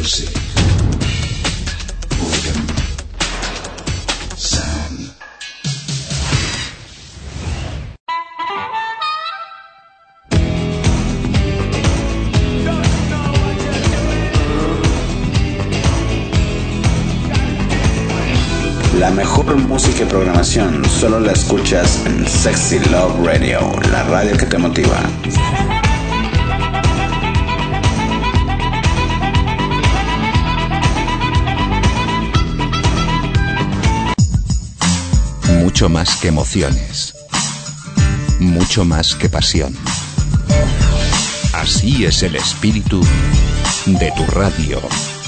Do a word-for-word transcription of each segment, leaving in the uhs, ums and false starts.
Music. Boredom. Sound. La mejor música y programación solo la escuchas en Sexy Love Radio, la radio que te motiva. Mucho más que emociones, mucho más que pasión. Así es el espíritu de tu radio.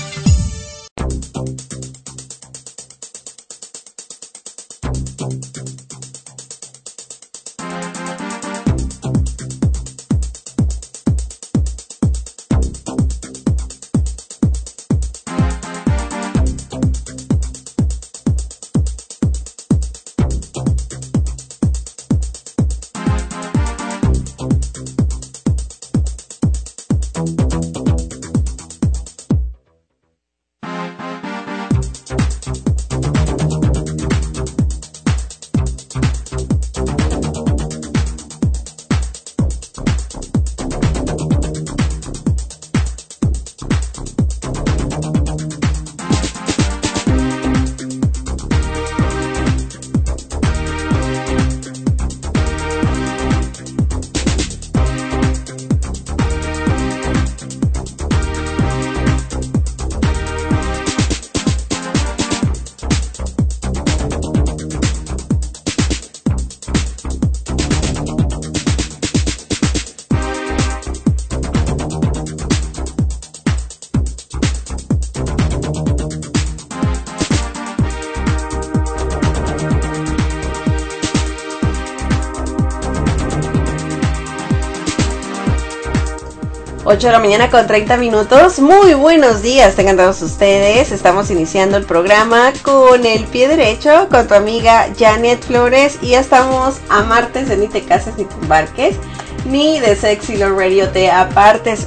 ocho de la mañana con treinta minutos. Muy buenos días, tengan todos ustedes. Estamos iniciando el programa con el pie derecho, con tu amiga Janet Flores. Y ya estamos a martes de Ni te cases ni te embarques, ni de Sexy Love Radio te apartes.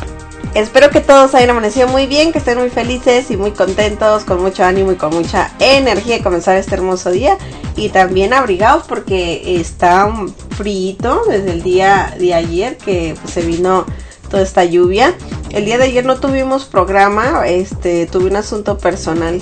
Espero que todos hayan amanecido muy bien, que estén muy felices y muy contentos, con mucho ánimo y con mucha energía de comenzar este hermoso día. Y también abrigados porque está un frío desde el día de ayer que pues, se vino toda esta lluvia. El día de ayer no tuvimos programa, este, tuve un asunto personal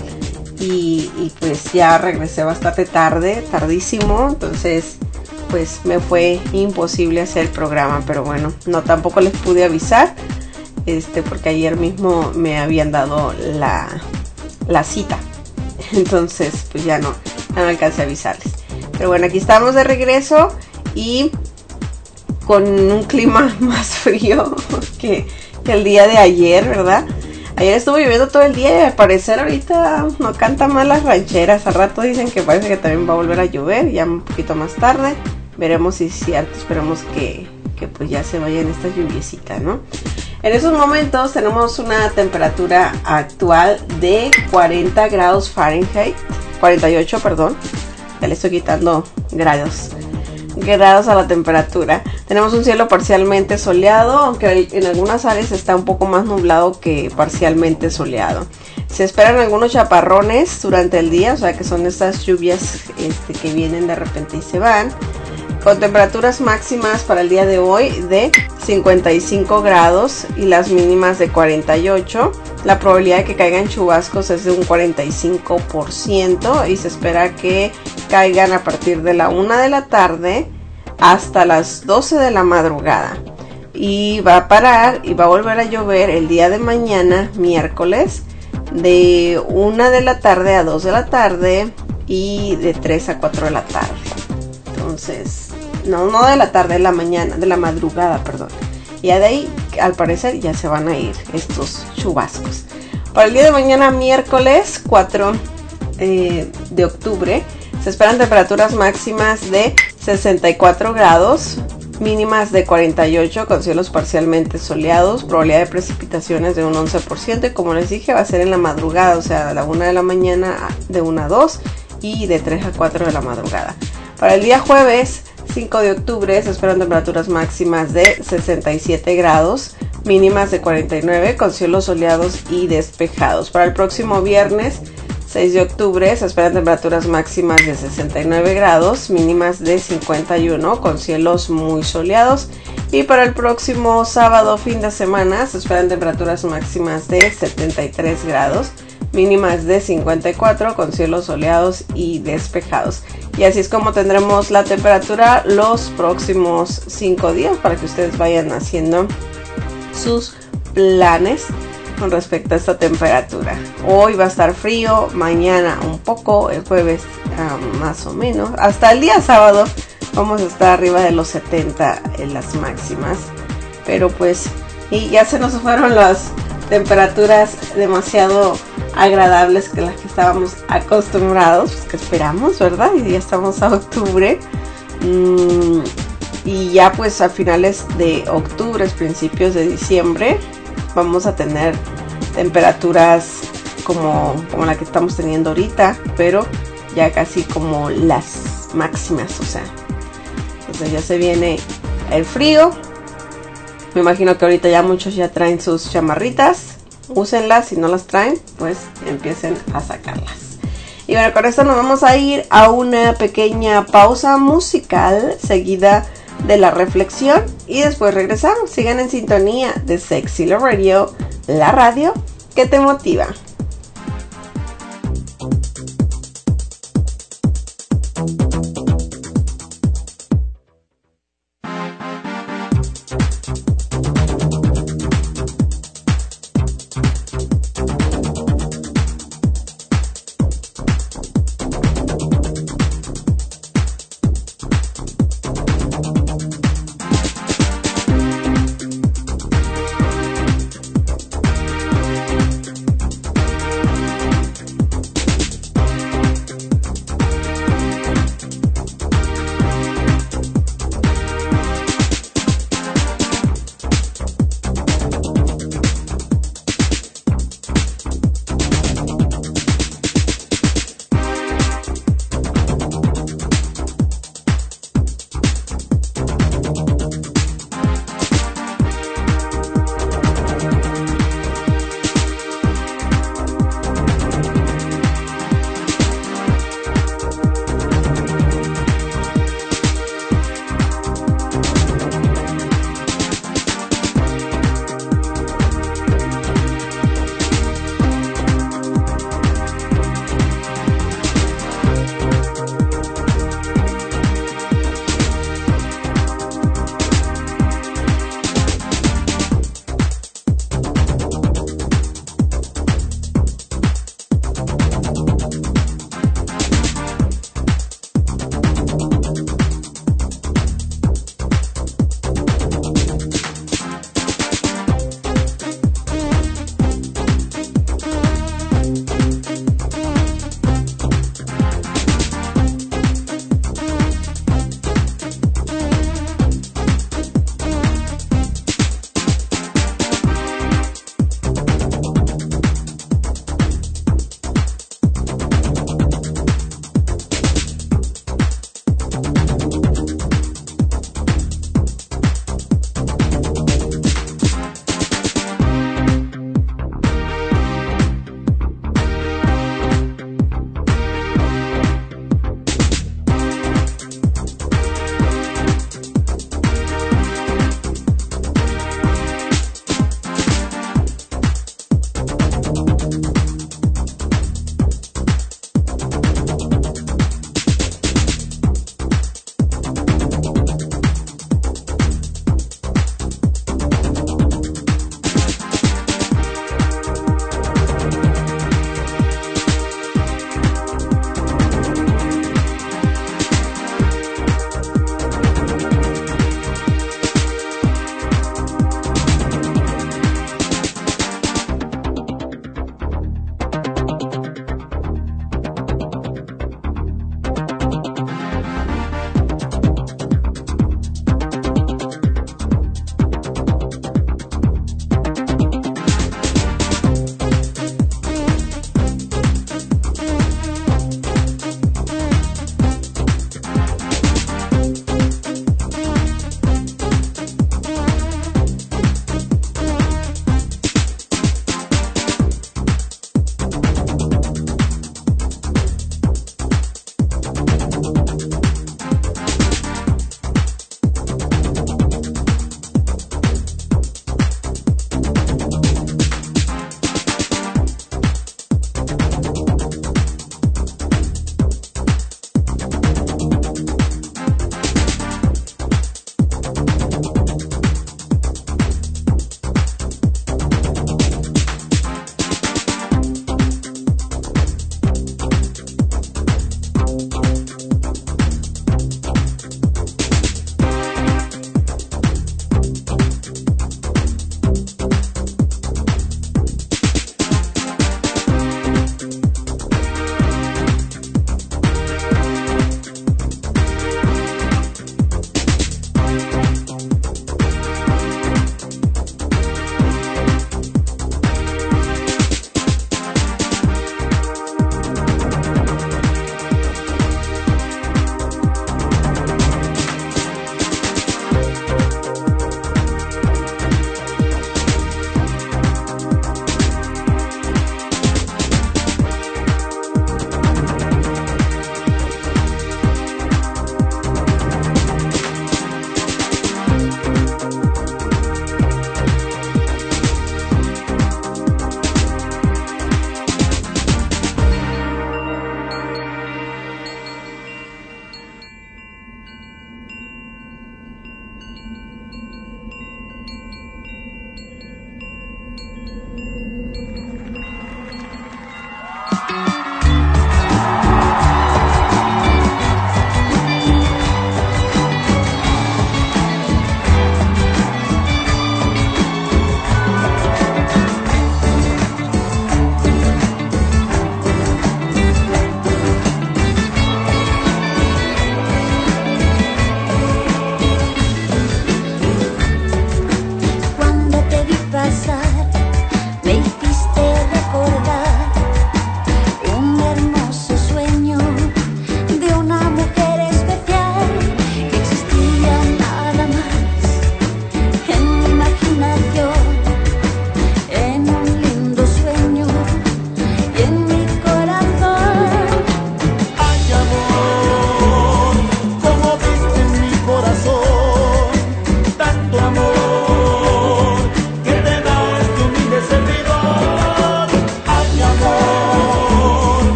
y, y pues ya regresé bastante tarde, tardísimo, entonces pues me fue imposible hacer el programa, pero bueno, no tampoco les pude avisar, este, porque ayer mismo me habían dado la, la cita, entonces pues ya no, ya no alcancé a avisarles, pero bueno, aquí estamos de regreso y con un clima más frío que, que el día de ayer, ¿verdad? Ayer estuvo lloviendo todo el día y al parecer ahorita no canta mal las rancheras. Al rato dicen que parece que también va a volver a llover, ya un poquito más tarde. Veremos si es cierto, esperemos que, que pues ya se vaya en esta lluviecita, ¿no? En esos momentos tenemos una temperatura actual de cuarenta grados Fahrenheit, cuarenta y ocho, perdón. Ya le estoy quitando grados. grados a la temperatura. Tenemos un cielo parcialmente soleado, aunque en algunas áreas está un poco más nublado que parcialmente soleado. Se esperan algunos chaparrones durante el día, o sea que son estas lluvias este, que vienen de repente y se van. Con temperaturas máximas para el día de hoy de cincuenta y cinco grados y las mínimas de cuarenta y ocho. La probabilidad de que caigan chubascos es de un cuarenta y cinco por ciento y se espera que caigan a partir de la una de la tarde hasta las doce de la madrugada. Y va a parar y va a volver a llover el día de mañana, miércoles, de una de la tarde a dos de la tarde y de tres a cuatro de la tarde. Entonces, no, no de la tarde, de la mañana, de la madrugada, perdón. Y ya de ahí, al parecer, ya se van a ir estos chubascos. Para el día de mañana, miércoles cuatro eh, de octubre, se esperan temperaturas máximas de sesenta y cuatro grados, mínimas de cuarenta y ocho con cielos parcialmente soleados, probabilidad de precipitaciones de un once por ciento y como les dije va a ser en la madrugada, o sea, de la una de la mañana de una a dos y de tres a cuatro de la madrugada. Para el día jueves cinco de octubre se esperan temperaturas máximas de sesenta y siete grados, mínimas de cuarenta y nueve con cielos soleados y despejados. Para el próximo viernes seis de octubre se esperan temperaturas máximas de sesenta y nueve grados, mínimas de cincuenta y uno con cielos muy soleados. Y para el próximo sábado, fin de semana, se esperan temperaturas máximas de setenta y tres grados, mínimas de cincuenta y cuatro con cielos soleados y despejados. Y así es como tendremos la temperatura los próximos cinco días para que ustedes vayan haciendo sus planes con respecto a esta temperatura. Hoy va a estar frío, mañana un poco, el jueves um, más o menos. Hasta el día sábado vamos a estar arriba de los setenta en las máximas. Pero pues, y ya se nos fueron las temperaturas demasiado agradables que las que estábamos acostumbrados, pues que esperamos, ¿verdad? Y ya estamos a octubre. Mm, y ya pues a finales de octubre, principios de diciembre, vamos a tener temperaturas como, como la que estamos teniendo ahorita, pero ya casi como las máximas, o sea, entonces ya se viene el frío. Me imagino que ahorita ya muchos ya traen sus chamarritas, úsenlas, si no las traen, pues empiecen a sacarlas. Y bueno, con esto nos vamos a ir a una pequeña pausa musical, seguida de la reflexión, y después regresamos. Sigan en sintonía de Sexy Love Radio, la radio que te motiva.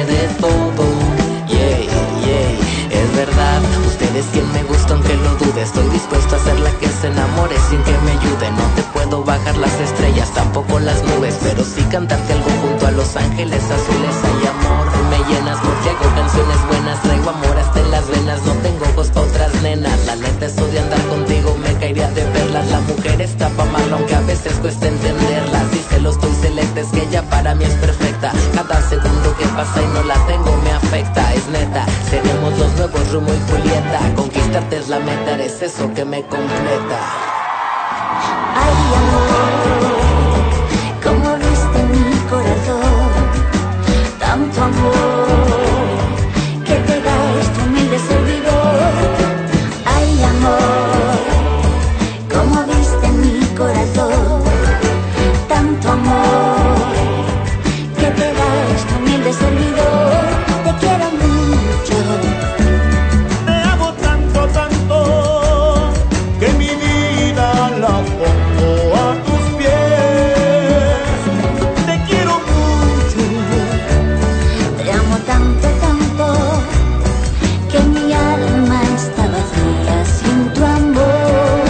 de todo. Yeah, yeah, es verdad, usted es quien me gusta aunque lo dude. Estoy dispuesto a ser la que se enamore sin que me ayude. No te puedo bajar las estrellas, tampoco las nubes, pero sí cantarte algo junto a los ángeles azules. Hay amor, me llenas porque hago canciones buenas. Traigo amor hasta en las venas, no tengo ojos pa' otras nenas. La neta es de andar contigo, me caería de perlas. La mujer está pa' amarla aunque a veces cuesta entenderla. Si se lo estoy selecta es que ella para mí es perfecta. Cada segundo que pasa y no la tengo me afecta. Es neta, seremos los nuevos Romeo y Julieta. Conquistarte es la meta, eres eso que me completa. Ay, amor, como viste mi corazón, tanto amor que te da este humilde servidor. Ay, amor, como viste mi corazón, tanto amor que te da este humilde servidor. Te quiero mucho. Te amo tanto, tanto, que mi vida la pongo a tus pies. Te quiero mucho. Te amo tanto, tanto, que mi alma está vacía sin tu amor.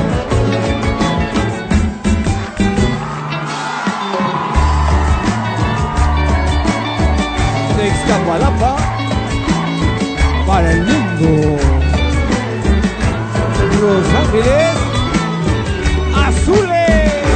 De Iztapalapa para el mundo. Los Ángeles Azules.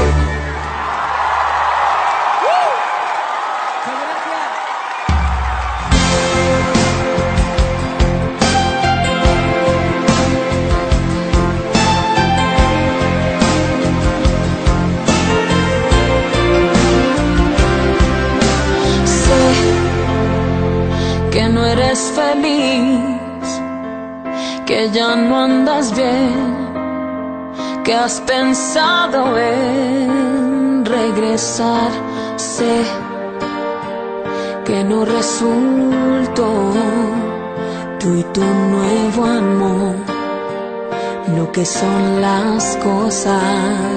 Que no eres feliz, que ya no andas bien, que has pensado en regresar. Sé que no resultó tú y tu nuevo amor lo que son las cosas.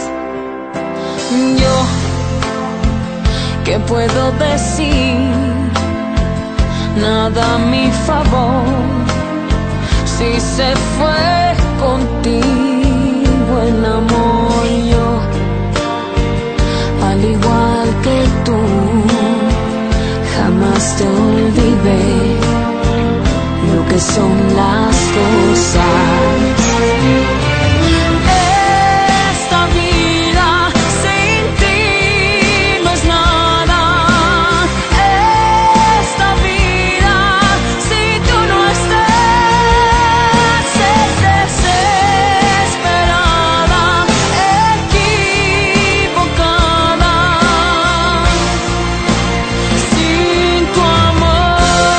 Yo, ¿qué puedo decir? Nada a mi favor, si se fue contigo el amor. Yo, al igual que tú, jamás te olvidé lo que son las cosas. Esta vida sin ti no es nada. Esta vida si tú no estás es desesperada, equivocada, sin tu amor.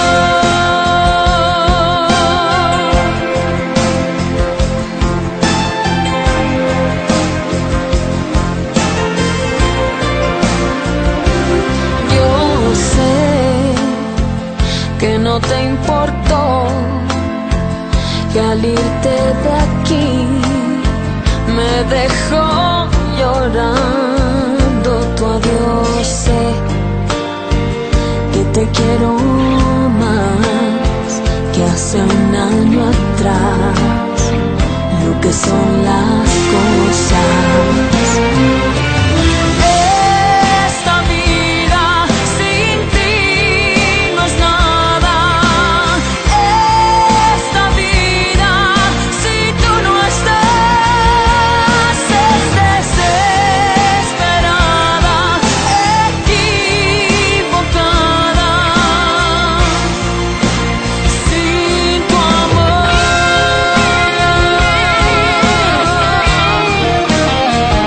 Yo sé que no te importó, que al irte de aquí me dejó llorando tu adiós. Sé que te quiero más que hace un año atrás, lo que son las cosas. Esta vida sin ti no es nada. Esta vida si tú no estás es desesperada, equivocada, sin tu amor.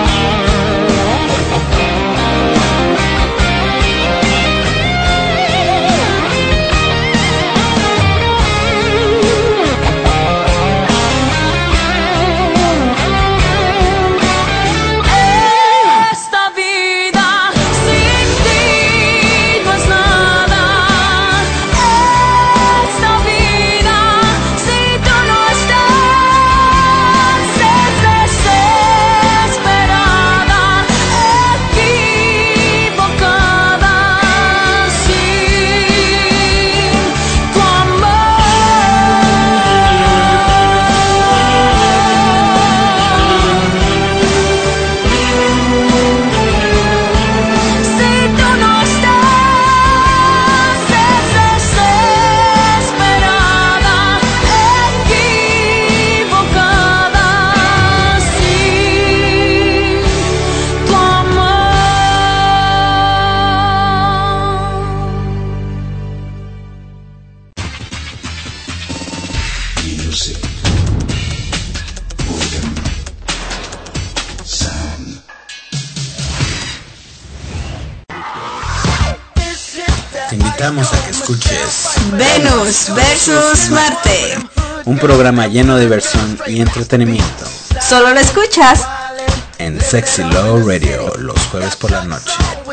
invitamos a que escuches Venus versus Marte. Un programa lleno de diversión y entretenimiento. Solo lo escuchas en Sexy Love Radio los jueves por la noche.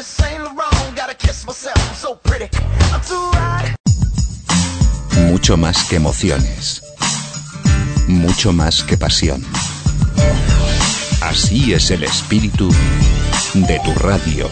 Mucho más que emociones. Mucho más que pasión. Así es el espíritu de tu radio.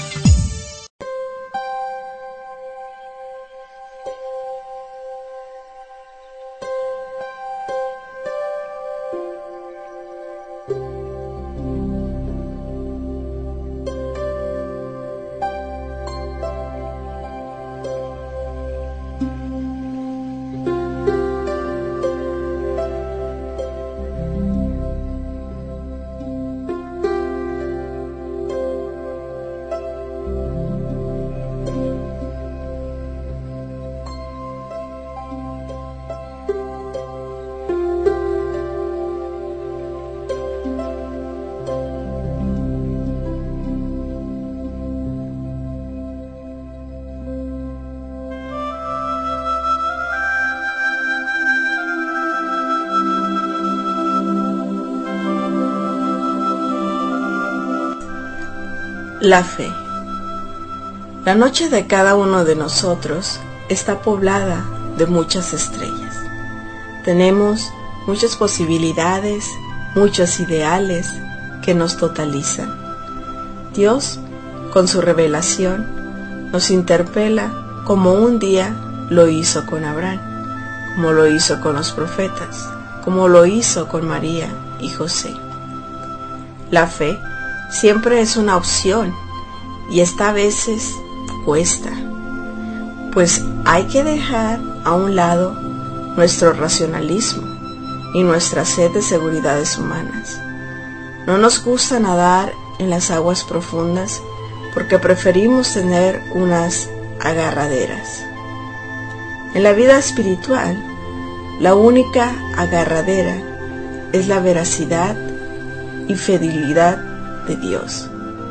La fe. La noche de cada uno de nosotros está poblada de muchas estrellas. Tenemos muchas posibilidades, muchos ideales que nos totalizan. Dios, con su revelación, nos interpela como un día lo hizo con Abraham, como lo hizo con los profetas, como lo hizo con María y José. La fe siempre es una opción y esta a veces cuesta, pues hay que dejar a un lado nuestro racionalismo y nuestra sed de seguridades humanas. No nos gusta nadar en las aguas profundas porque preferimos tener unas agarraderas. En la vida espiritual, la única agarradera es la veracidad y fidelidad de Dios.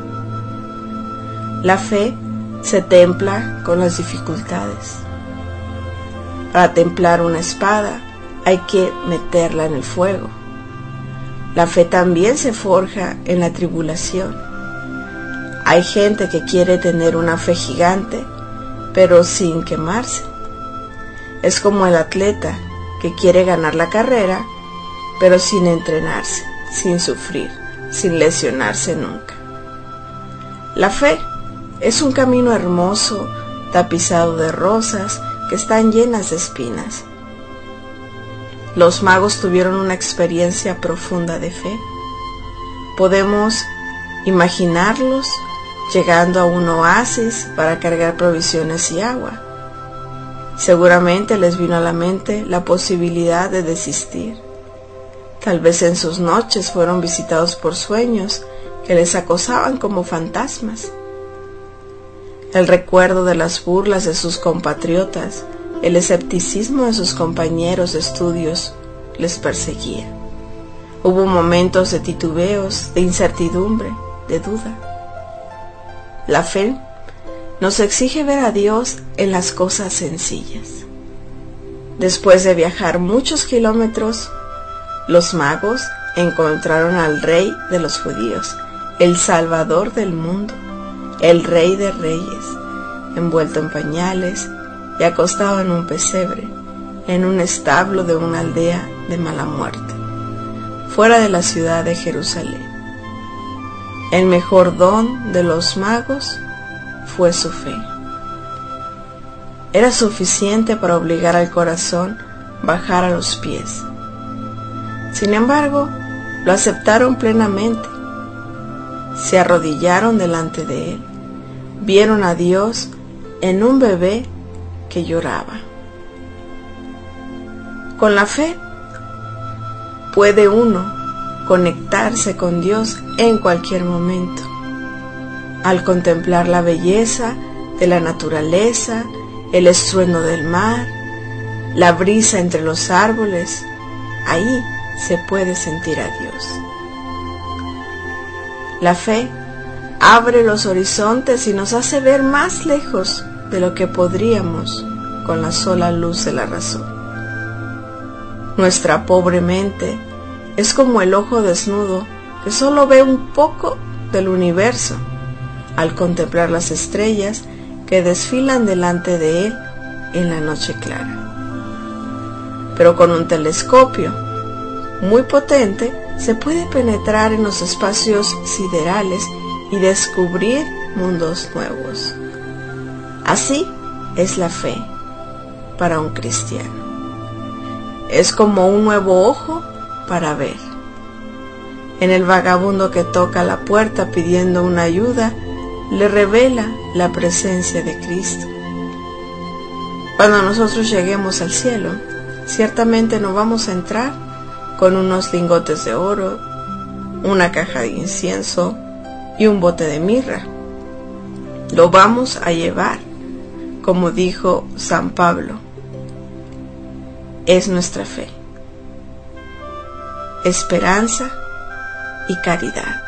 La fe se templa con las dificultades. Para templar una espada hay que meterla en el fuego. La fe también se forja en la tribulación. Hay gente que quiere tener una fe gigante, pero sin quemarse. Es como el atleta que quiere ganar la carrera, pero sin entrenarse, sin sufrir, sin lesionarse nunca. La fe es un camino hermoso, tapizado de rosas que están llenas de espinas. Los magos tuvieron una experiencia profunda de fe. Podemos imaginarlos llegando a un oasis para cargar provisiones y agua. Seguramente les vino a la mente la posibilidad de desistir. Tal vez en sus noches fueron visitados por sueños que les acosaban como fantasmas. El recuerdo de las burlas de sus compatriotas, el escepticismo de sus compañeros de estudios les perseguía. Hubo momentos de titubeos, de incertidumbre, de duda. La fe nos exige ver a Dios en las cosas sencillas. Después de viajar muchos kilómetros, los magos encontraron al rey de los judíos, el salvador del mundo, el rey de reyes, envuelto en pañales y acostado en un pesebre, en un establo de una aldea de mala muerte, fuera de la ciudad de Jerusalén. El mejor don de los magos fue su fe. Era suficiente para obligar al corazón a bajar a los pies. Sin embargo, lo aceptaron plenamente. Se arrodillaron delante de él. Vieron a Dios en un bebé que lloraba. Con la fe puede uno conectarse con Dios en cualquier momento. Al contemplar la belleza de la naturaleza, el estruendo del mar, la brisa entre los árboles, ahí se puede sentir a Dios. La fe abre los horizontes y nos hace ver más lejos de lo que podríamos con la sola luz de la razón. Nuestra pobre mente es como el ojo desnudo que solo ve un poco del universo al contemplar las estrellas que desfilan delante de él en la noche clara. Pero con un telescopio muy potente se puede penetrar en los espacios siderales y descubrir mundos nuevos. Así es la fe para un cristiano. Es como un nuevo ojo para ver. En el vagabundo que toca la puerta pidiendo una ayuda, le revela la presencia de Cristo. Cuando nosotros lleguemos al cielo, ciertamente no vamos a entrar con unos lingotes de oro, una caja de incienso y un bote de mirra. Lo vamos a llevar, como dijo San Pablo, es nuestra fe, esperanza y caridad.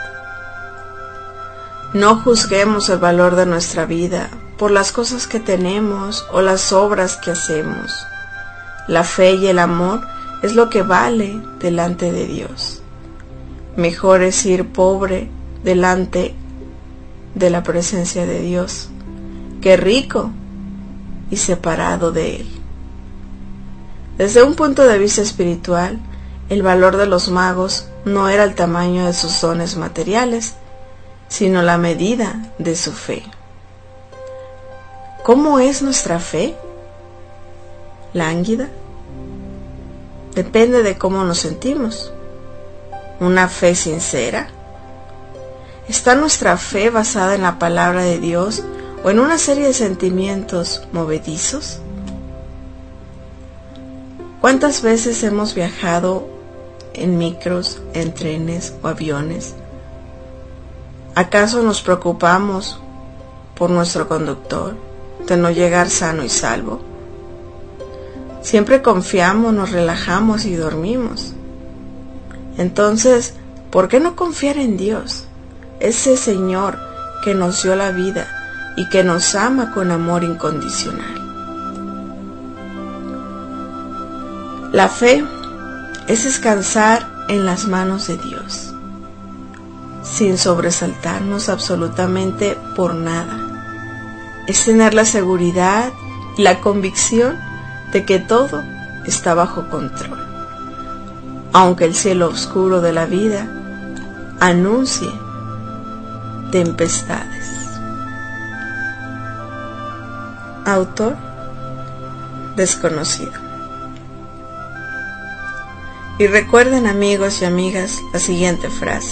No juzguemos el valor de nuestra vida por las cosas que tenemos o las obras que hacemos. La fe y el amor es lo que vale delante de Dios. Mejor es ir pobre delante de la presencia de Dios que rico y separado de Él. Desde un punto de vista espiritual, el valor de los magos no era el tamaño de sus dones materiales, sino la medida de su fe. ¿Cómo es nuestra fe? ¿Lánguida? Depende de cómo nos sentimos. ¿Una fe sincera? ¿Está nuestra fe basada en la palabra de Dios o en una serie de sentimientos movedizos? ¿Cuántas veces hemos viajado en micros, en trenes o aviones? ¿Acaso nos preocupamos por nuestro conductor, de no llegar sano y salvo? Siempre confiamos, nos relajamos y dormimos. Entonces, ¿por qué no confiar en Dios, ese Señor que nos dio la vida y que nos ama con amor incondicional? La fe es descansar en las manos de Dios, sin sobresaltarnos absolutamente por nada. Es tener la seguridad y la convicción de que todo está bajo control, aunque el cielo oscuro de la vida anuncie tempestades. Autor desconocido. Y recuerden, amigos y amigas, la siguiente frase: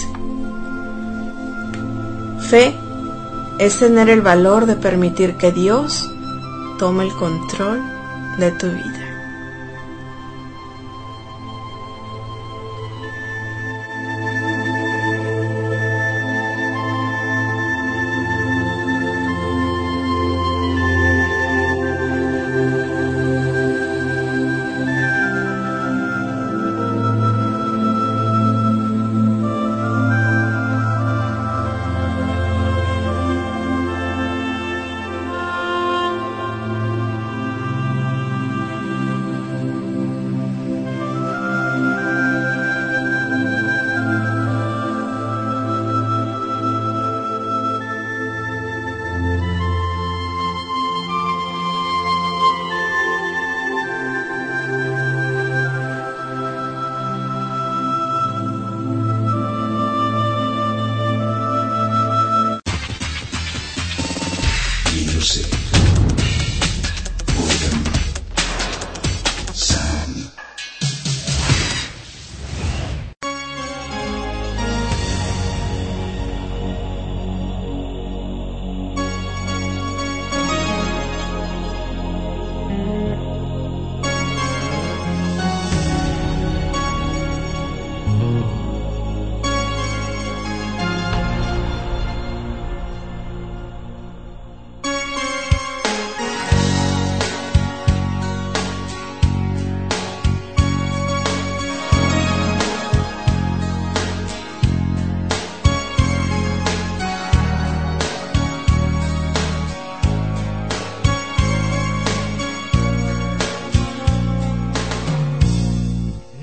fe es tener el valor de permitir que Dios tome el control de tu vida.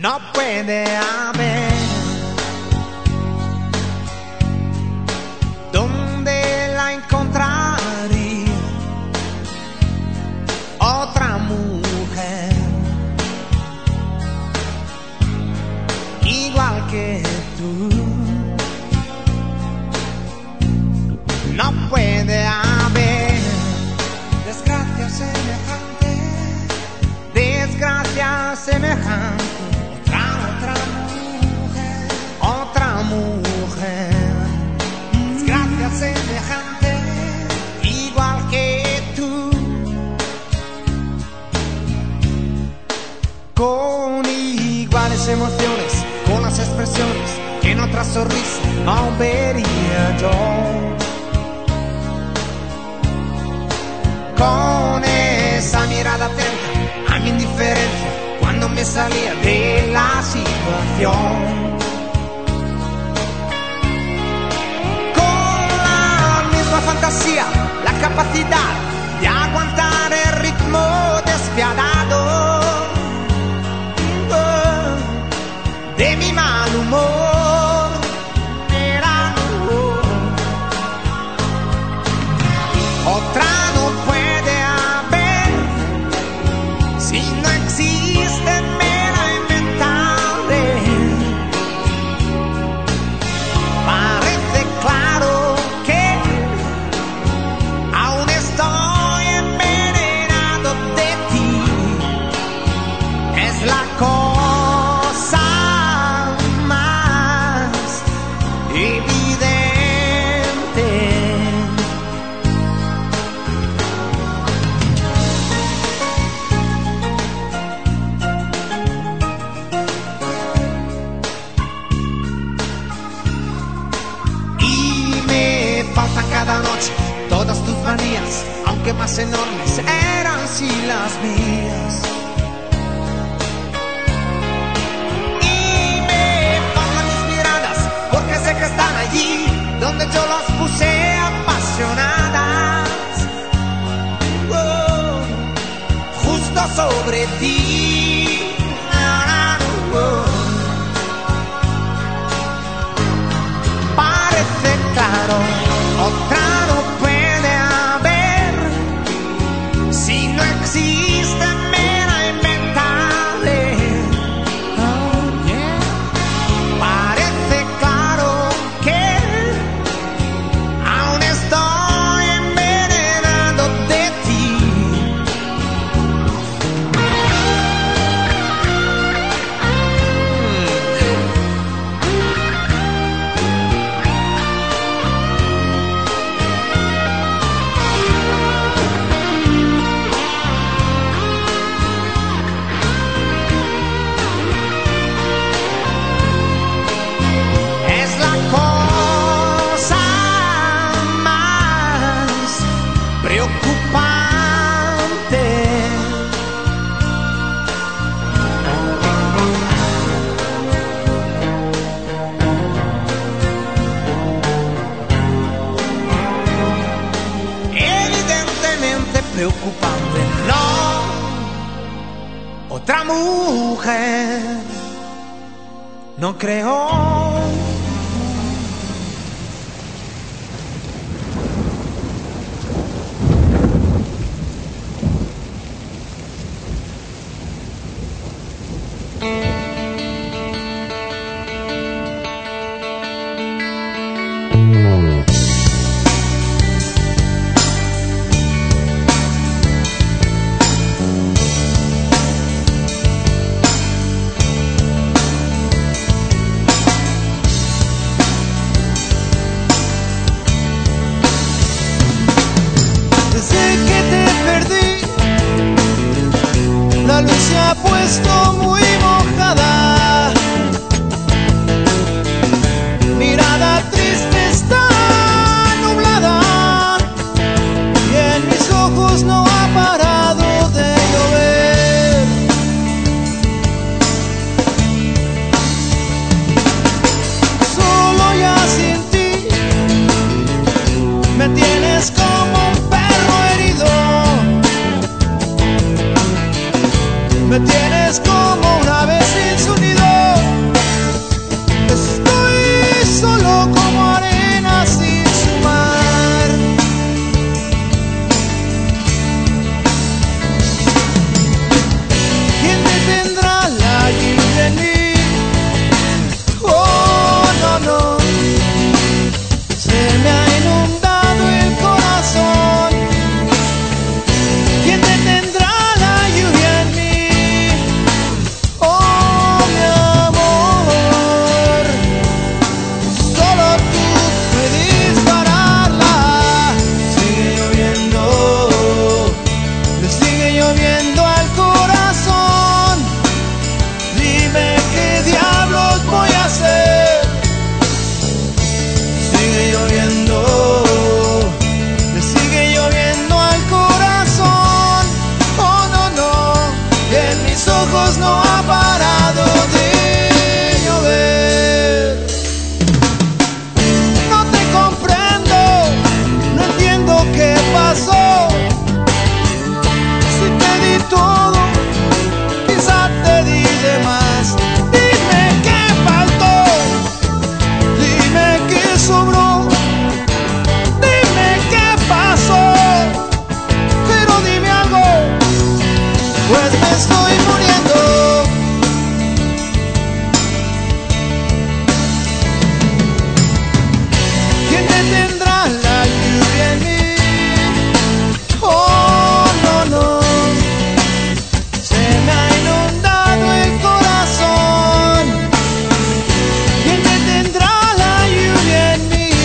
no puede haber. ¿Dónde la encontraría otra mujer igual que tú? No puede haber desgracia semejante, desgracia semejante. Otra, otra mujer, otra mujer, desgracia semejante, igual que tú. Con iguales emociones, con las expresiones que en otra sonrisa no vería yo. Con esa mirada atenta a mi indiferencia cuando me salía de la situación. Con la misma fantasía, la capacidad de aguantar el ritmo despiadado de mi mal humor. Era otra no puede haber, si no existe me la inventaré. Parece claro que aún estoy envenenado de ti. Es la cosa más evidente. Y me faltan cada noche todas tus manías, aunque más enormes eran si las mías. Y me faltan tus miradas, porque sé que están allí donde yo las puse apasionadas. Oh, justo sobre ti. Oh, parece claro, otra no puede haber, si no existe me la inventaré. Oh, yeah. Parece claro que aún estoy envenenado de ti. Es la cosa más preocupante. Evidentemente preocupante, no. Otra mujer, no creo. Desde que te perdí, la luz se ha puesto muy mojada. Mirada triste está nublada y en mis ojos no ha parado de llover. Solo ya sin ti me tienes como un perro herido. Me tienes como una vez sin su nido. ojos no ha parado de llover. No te comprendo, no entiendo qué pasó. Si te di todo, quizá te di de más. Dime qué faltó, dime qué sobró, dime qué pasó, pero dime algo, pues me estoy muriendo. ¿Quién detendrá la lluvia en mí? Oh, no, no, se me ha inundado el corazón. ¿Quién detendrá la lluvia en mí?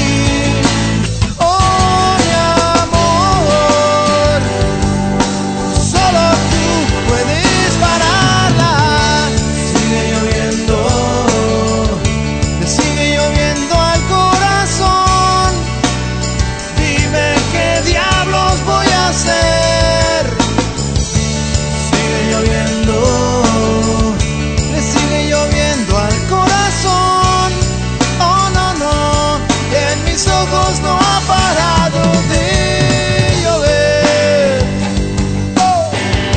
Oh, mi amor, solo tú puedes pararla. Sigue lloviendo, le sigue lloviendo al corazón. Dime qué diablos voy a hacer. Sigue lloviendo, le sigue lloviendo al corazón. Oh, no, no, en mis ojos no ha parado de llover. Oh.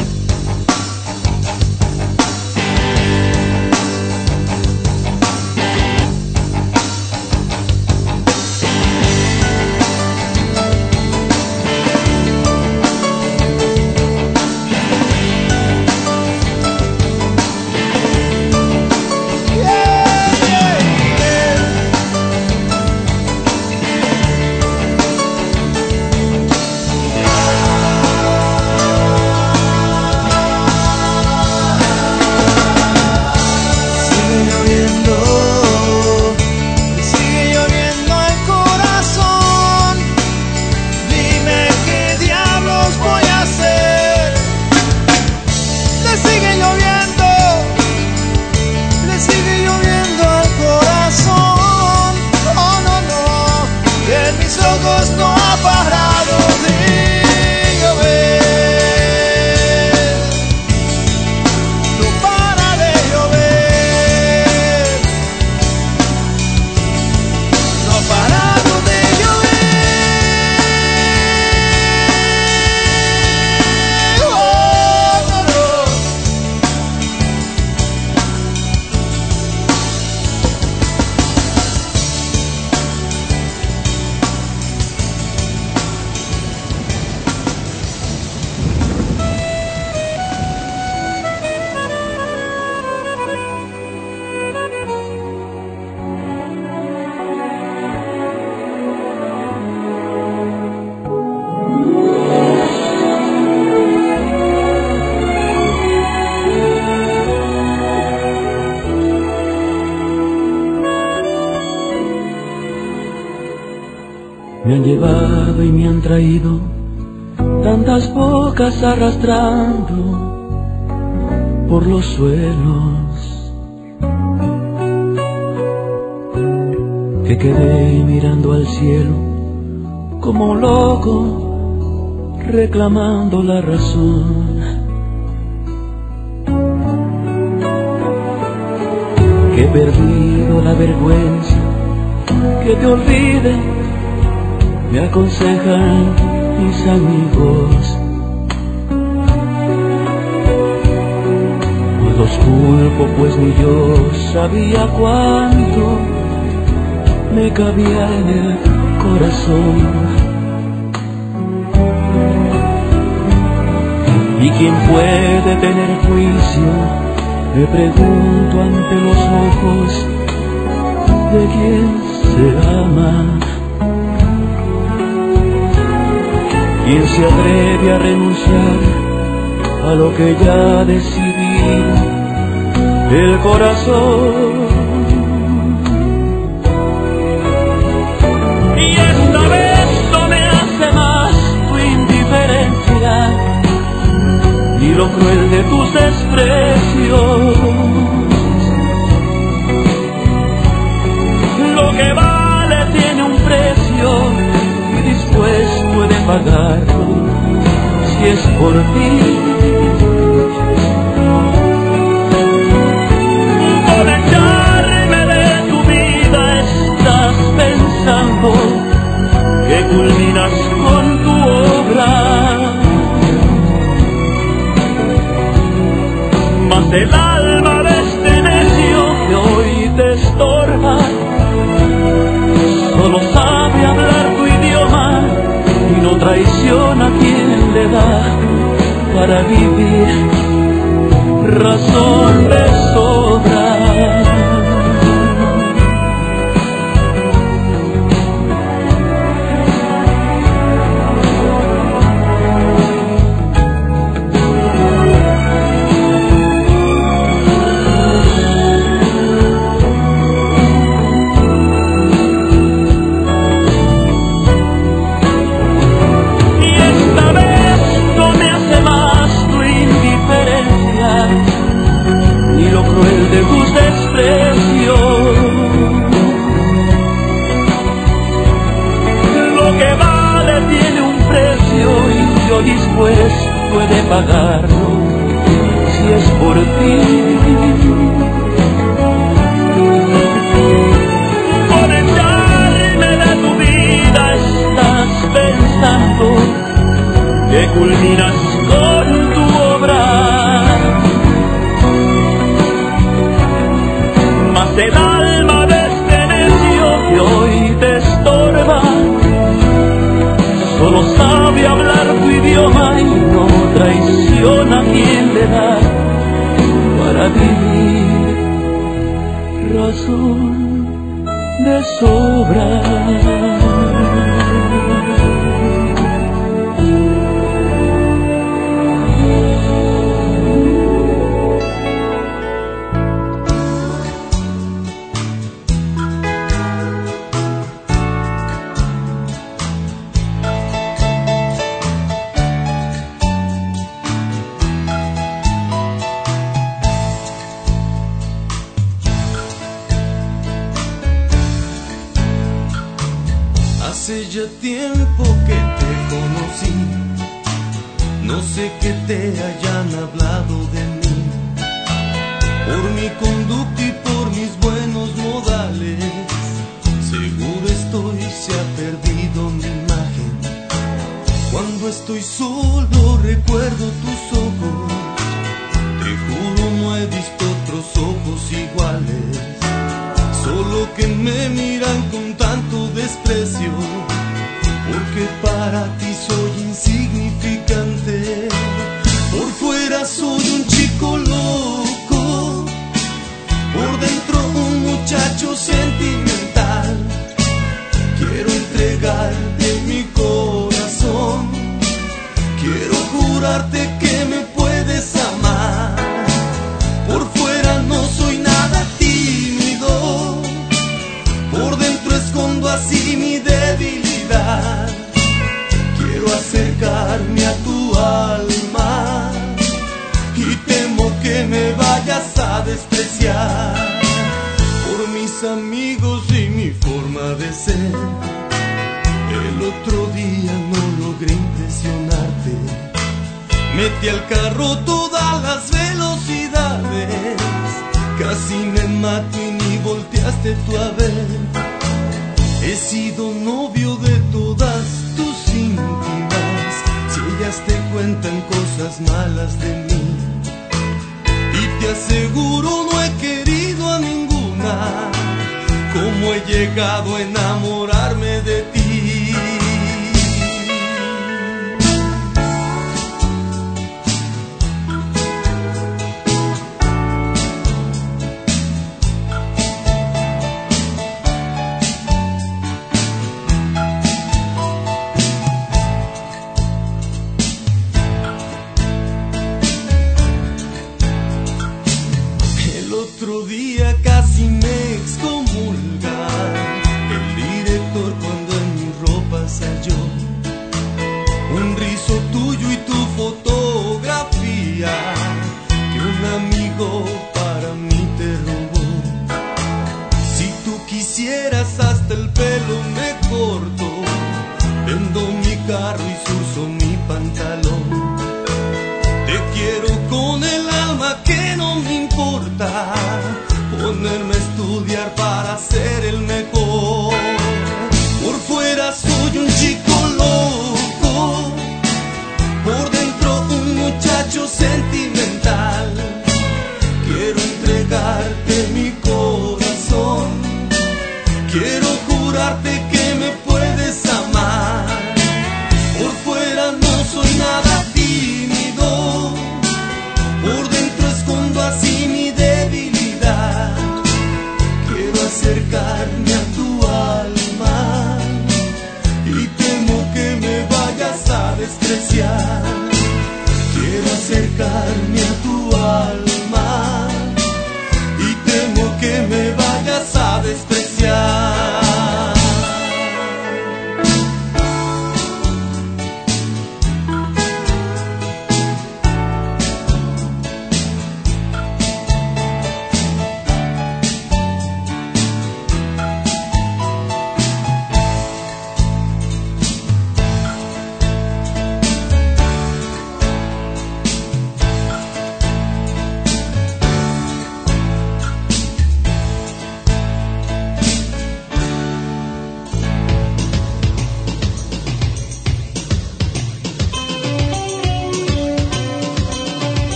Yeah, yeah, yeah. Sigue lloviendo, le sigue lloviendo al corazón. Dime qué diablos voy a hacer. Le sigue lloviendo, le sigue lloviendo al corazón. Oh, no, no, en mis ojos no ha parado de llover. No para de llover, no ha parado de llover. Oh, no, no. Me han llevado y me han traído tantas bocas arrastrando por los suelos, que quedé mirando al cielo como un loco reclamando la razón. Que he perdido la vergüenza, que te olvide, me aconsejan mis amigos. No los culpo, pues ni yo sabía cuánto me cabía en el corazón. ¿Y quién puede tener juicio? Me pregunto ante los ojos de quien se ama. ¿Quién se atreve a renunciar a lo que ya decidí? El corazón. Y esta vez no me hace más tu indiferencia ni lo cruel de tus desprecios. Lo que vale tiene un precio y dispuesto he de pagarlo si es por ti. el alma de este necio que hoy te estorba. Solo sabe hablar tu idioma y no traiciona a quien le da para vivir razón de sobra. De tus desprecios, lo que vale tiene un precio y yo dispuesto he de pagarlo si es por ti. Por echarme de tu vida estás pensando que culminas con tu obra. El alma de este necio que hoy te estorba solo sabe hablar tu idioma y no traiciona a quien le da para vivir razón de sobra. Hace ya tiempo que te conocí, no sé que te hayan hablado de mí, por mi conducta y por mis buenos modales, seguro estoy se ha perdido mi imagen. Cuando estoy solo recuerdo tus ojos, te juro no he visto otros ojos iguales, solo que me miran con tanto desprecio, porque para ti soy insignificante. Por fuera soy un chico loco, por dentro un muchacho sentimental. Quiero entregarte mi corazón, quiero jurarte que me puedes amar. Por fuera no soy nada tímido, por dentro escondo así mi debilidad. Quiero acercarme a tu alma y temo que me vayas a despreciar. Por mis amigos y mi forma de ser, el otro día no logré impresionarte. Metí al carro todas las velocidades, casi me mato y ni volteaste tú a ver. He sido novio de todas tus íntimas, si ellas te cuentan cosas malas de mí. Y te aseguro no he querido a ninguna, como he llegado a enamorarme de ti. Otro día casi me excomulga el director cuando en mi ropa halló un rizo tuyo y tu fotografía que un amigo para mí te robó. Si tú quisieras hasta el pelo me corto, vendo mi carro y surzo mi pantalón. Te quiero con el alma que no me importa ponerme a estudiar para ser el mejor. Por fuera soy un chico loco, por dentro un muchacho sentimental.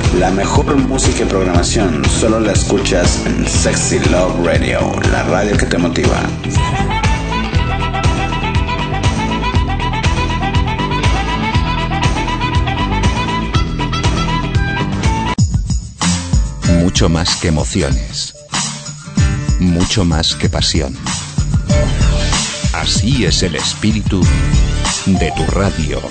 La mejor música y programación solo la escuchas en Sexy Love Radio, la radio que te motiva. Mucho más que emociones. Mucho más que pasión. Así es el espíritu de tu radio.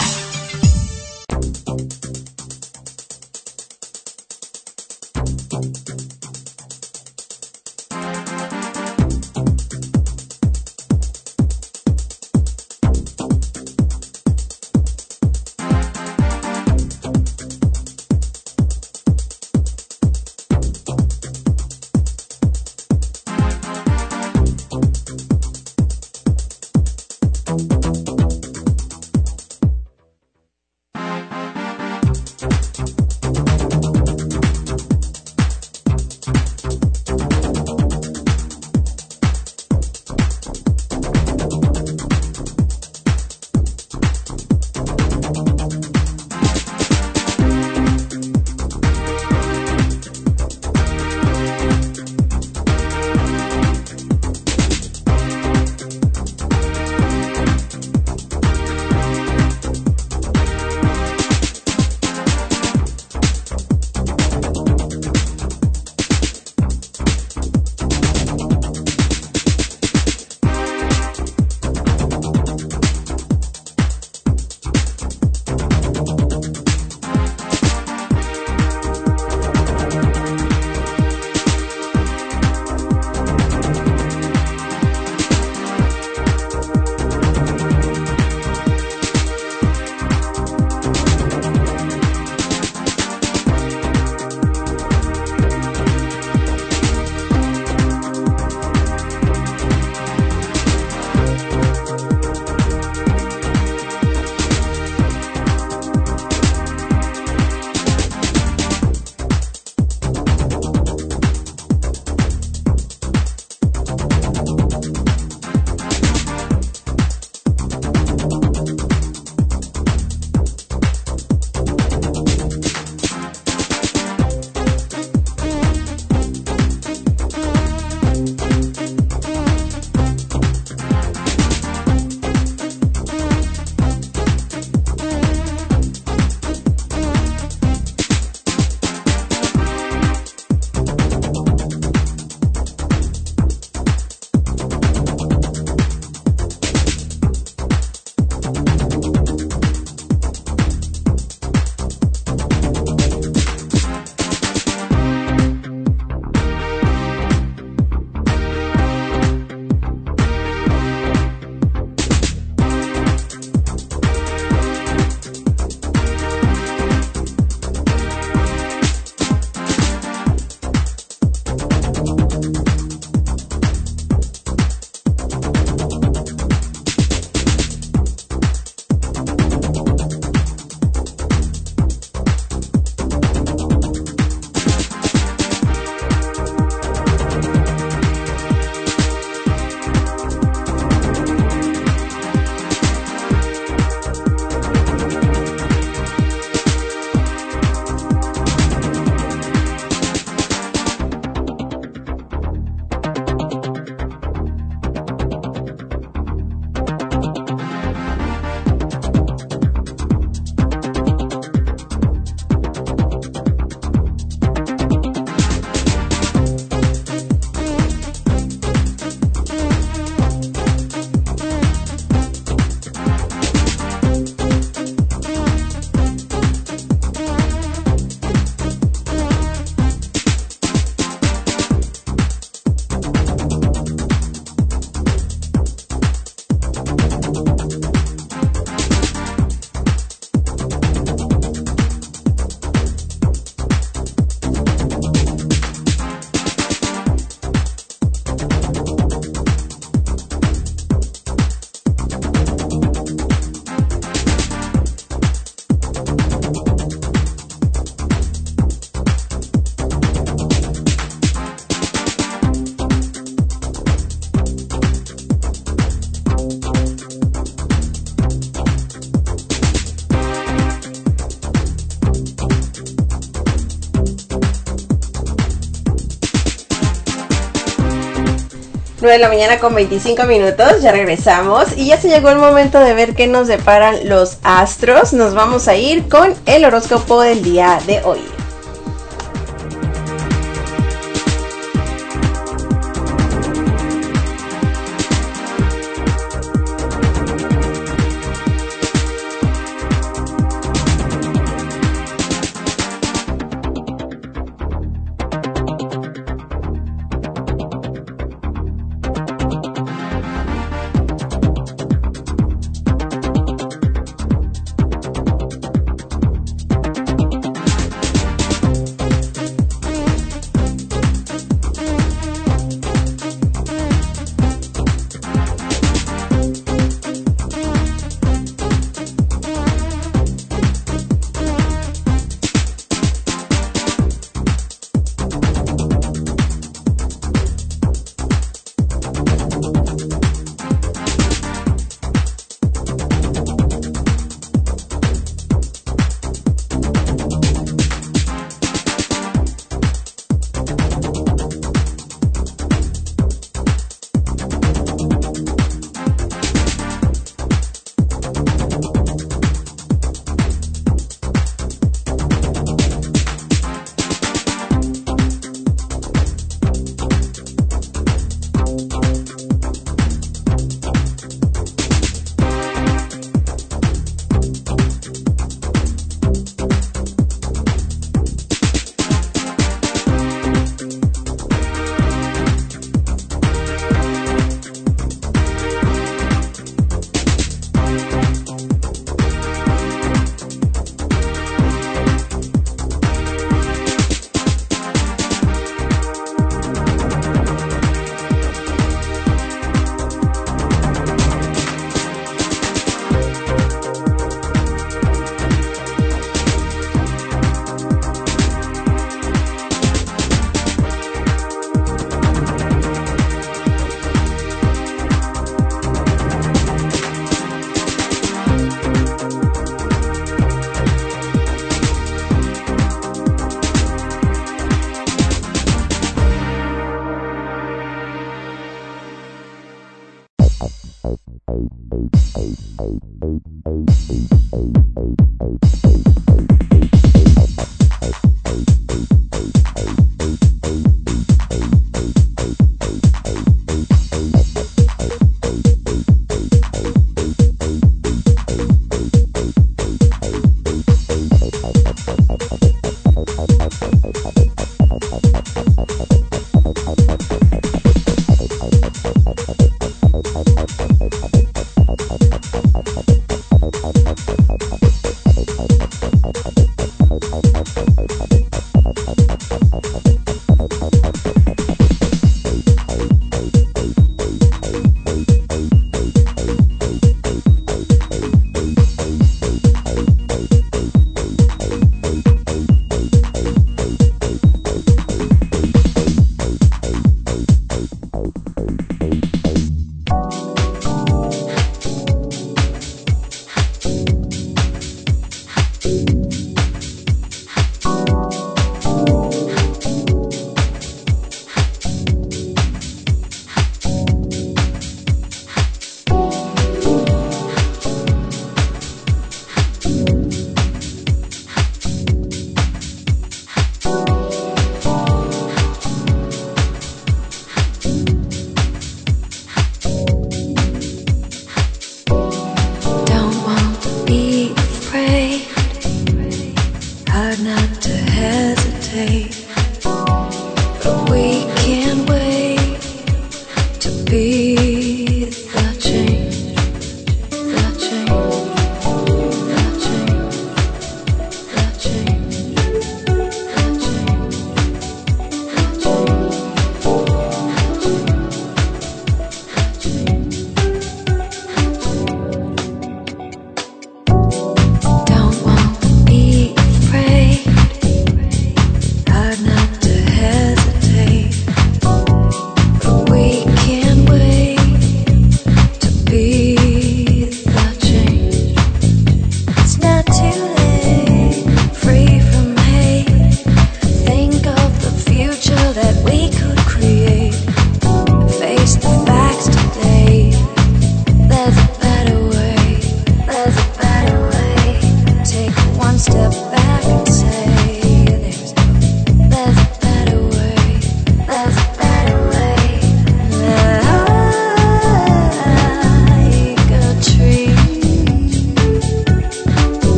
nueve de la mañana con veinticinco minutos, ya regresamos y ya se llegó el momento de ver qué nos deparan los astros. Nos vamos a ir con el horóscopo del día de hoy.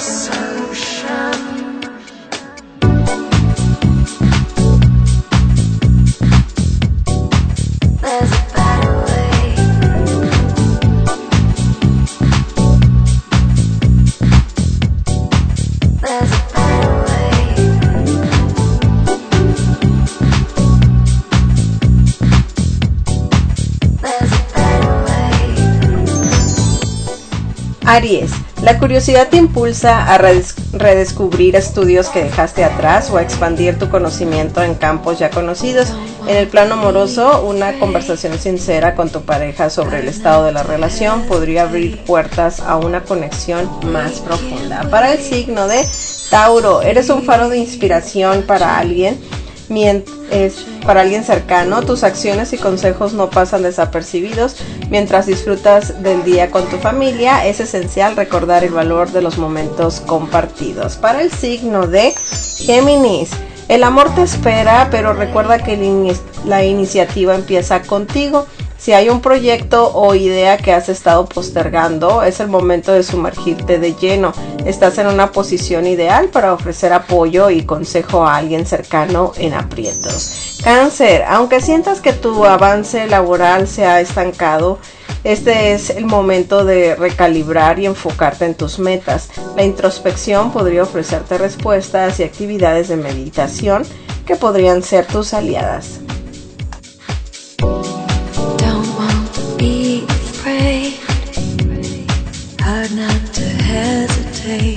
Aries, la curiosidad te impulsa a redescubrir estudios que dejaste atrás o a expandir tu conocimiento en campos ya conocidos. En el plano amoroso, una conversación sincera con tu pareja sobre el estado de la relación podría abrir puertas a una conexión más profunda. Para el signo de Tauro, eres un faro de inspiración para alguien. Es para alguien cercano, tus acciones y consejos no pasan desapercibidos. Mientras disfrutas del día con tu familia, es esencial recordar el valor de los momentos compartidos. Para el signo de Géminis, el amor te espera, pero recuerda que la iniciativa empieza contigo. Si hay un proyecto o idea que has estado postergando, es el momento de sumergirte de lleno. Estás en una posición ideal para ofrecer apoyo y consejo a alguien cercano en aprietos. Cáncer, aunque sientas que tu avance laboral se ha estancado, este es el momento de recalibrar y enfocarte en tus metas. La introspección podría ofrecerte respuestas y actividades de meditación que podrían ser tus aliadas. Be afraid, hard not to hesitate,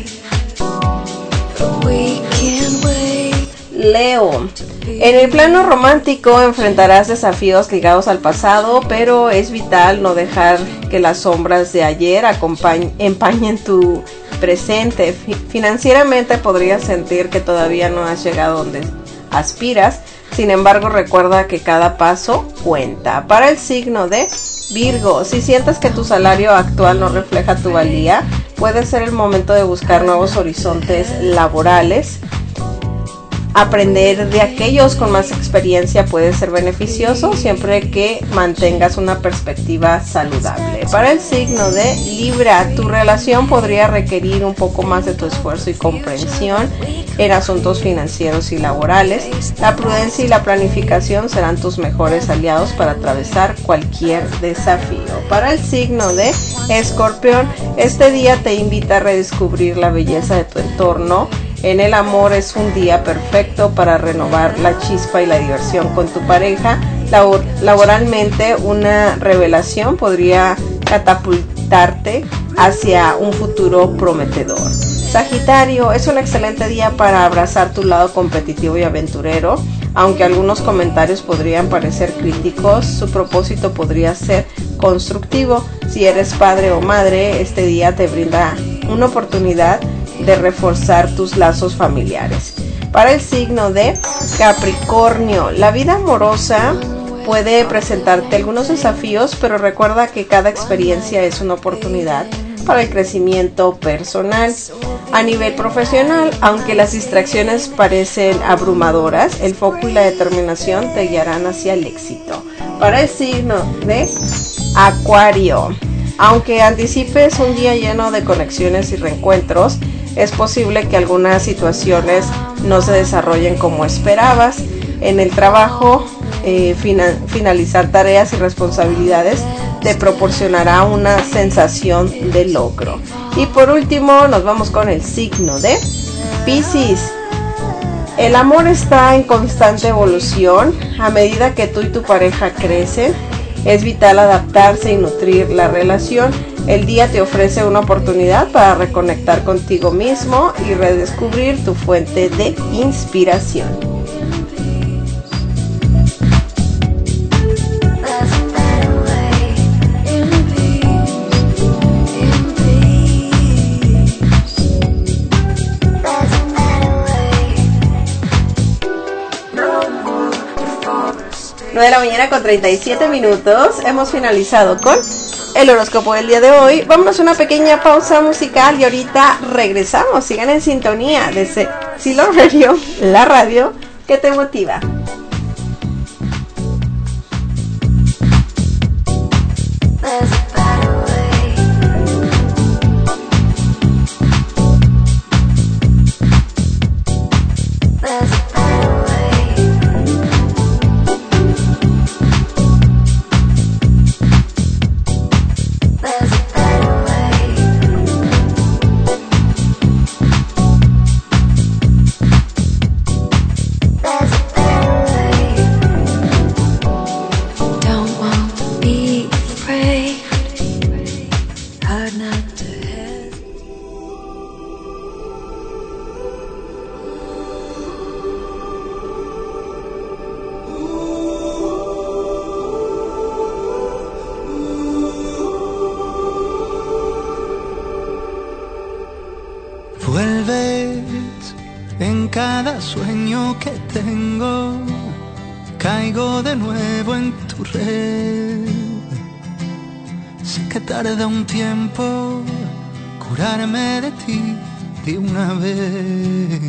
but we can't wait. Leo, en el plano romántico enfrentarás desafíos ligados al pasado, pero es vital no dejar que las sombras de ayer acompañ- empañen tu presente. Fi- financieramente podrías sentir que todavía no has llegado donde aspiras, sin embargo recuerda que cada paso cuenta. Para el signo de Virgo, si sientes que tu salario actual no refleja tu valía, puede ser el momento de buscar nuevos horizontes laborales. Aprender de aquellos con más experiencia puede ser beneficioso siempre que mantengas una perspectiva saludable. Para el signo de Libra, tu relación podría requerir un poco más de tu esfuerzo y comprensión en asuntos financieros y laborales. La prudencia y la planificación serán tus mejores aliados para atravesar cualquier desafío. Para el signo de Escorpión, este día te invita a redescubrir la belleza de tu entorno. En el amor es un día perfecto para renovar la chispa y la diversión con tu pareja. Labor- laboralmente, una revelación podría catapultarte hacia un futuro prometedor. Sagitario, es un excelente día para abrazar tu lado competitivo y aventurero. Aunque algunos comentarios podrían parecer críticos, su propósito podría ser constructivo. Si eres padre o madre, este día te brinda una oportunidad de reforzar tus lazos familiares. Para el signo de Capricornio, la vida amorosa puede presentarte algunos desafíos, pero recuerda que cada experiencia es una oportunidad para el crecimiento personal. A nivel profesional, aunque las distracciones parecen abrumadoras, el foco y la determinación te guiarán hacia el éxito. Para el signo de Acuario, aunque anticipes un día lleno de conexiones y reencuentros, es posible que algunas situaciones no se desarrollen como esperabas. En el trabajo, eh, fina- finalizar tareas y responsabilidades te proporcionará una sensación de logro. Y por último, nos vamos con el signo de Piscis. El amor está en constante evolución. A medida que tú y tu pareja crecen, es vital adaptarse y nutrir la relación. El día te ofrece una oportunidad para reconectar contigo mismo y redescubrir tu fuente de inspiración. nueve de la mañana con treinta y siete minutos. Hemos finalizado con el horóscopo del día de hoy. Vámonos a una pequeña pausa musical y ahorita regresamos. Sigan en sintonía de Sexy Love Radio, la radio que te motiva. cada sueño que tengo, caigo de nuevo en tu red. Sé que tarda un tiempo curarme de ti de una vez.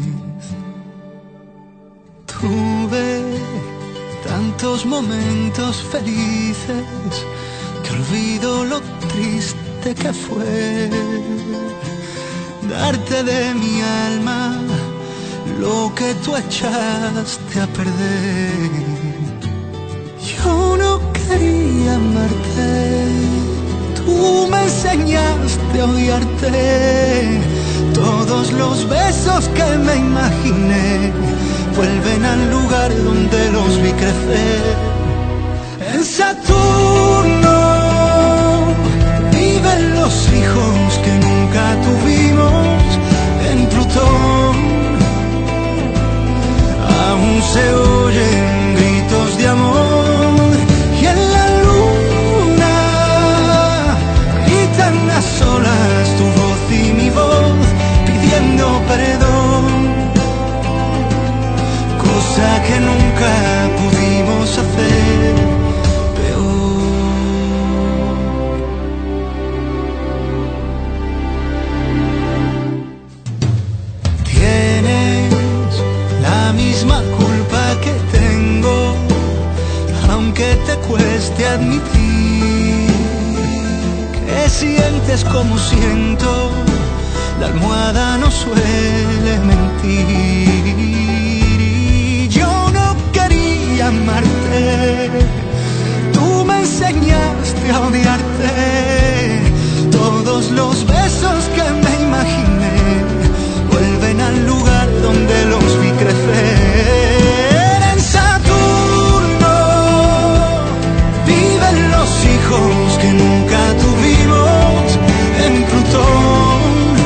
Tuve tantos momentos felices que olvido lo triste que fue darte de mi alma lo que tú echaste a perder. Yo no quería amarte, tú me enseñaste a odiarte. Todos los besos que me imaginé vuelven al lugar donde los vi crecer. En Saturno viven los hijos que nunca tuvimos. En Plutón aún se oyen gritos de amor. Y en la luna gritan a solas tu voz y mi voz pidiendo perdón, cosa que nunca pudimos hacer peor. Tienes la misma culpa que tengo, aunque te cueste admitir que sientes como siento. La almohada no suele mentir. Y yo no quería amarte, tú me enseñaste a odiarte. Todos los besos que me imaginé vuelven al lugar donde los vi crecer. En Saturno viven los hijos que nunca tuvimos. En Plutón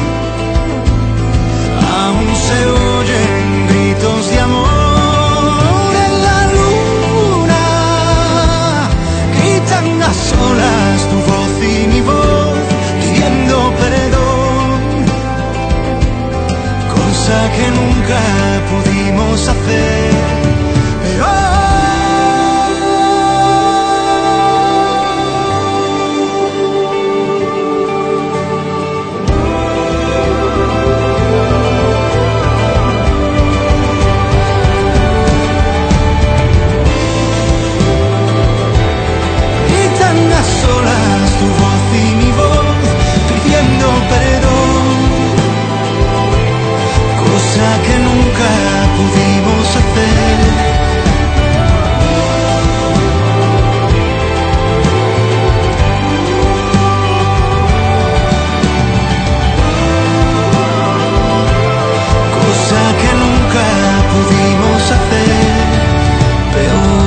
aún se oyen gritos de amor. En la luna gritan a solas tu voz y mi voz pidiendo perdón, cosa que nunca pudimos hacer. Pero solas tu voz y mi voz pidiendo perdón, cosa que nunca pudimos hacer. Cosa que nunca pudimos hacer peor.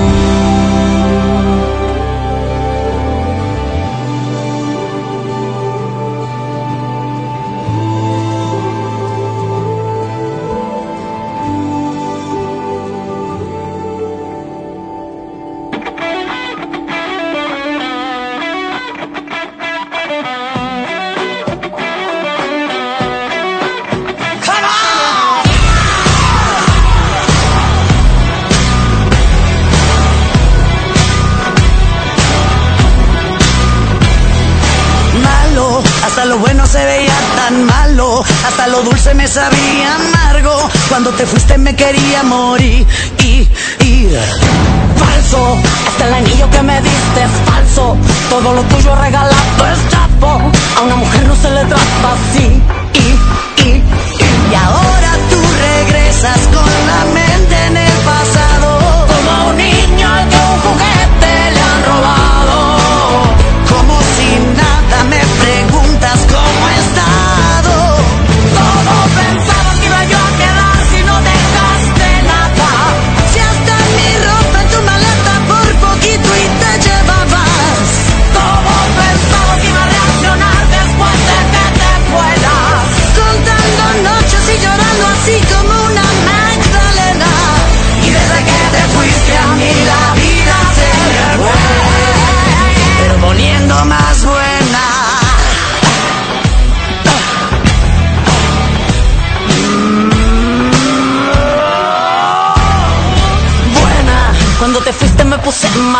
Hasta lo bueno se veía tan malo, hasta lo dulce me sabía amargo. Cuando te fuiste me quería morir y, y falso, hasta el anillo que me diste es falso. Todo lo tuyo regalado es chapo, a una mujer no se le trata así y, y, y, y ahora tú regresas con la mente en el pasado, como a un niño al que un juguete le han robado. Como si nada me preguntas cómo he estado. ¿Cómo pensabas que iba yo a quedar si no dejaste nada? Si hasta mi ropa en tu maleta por poquito y te llevabas. ¿Cómo pensabas que iba a reaccionar después de que te fueras?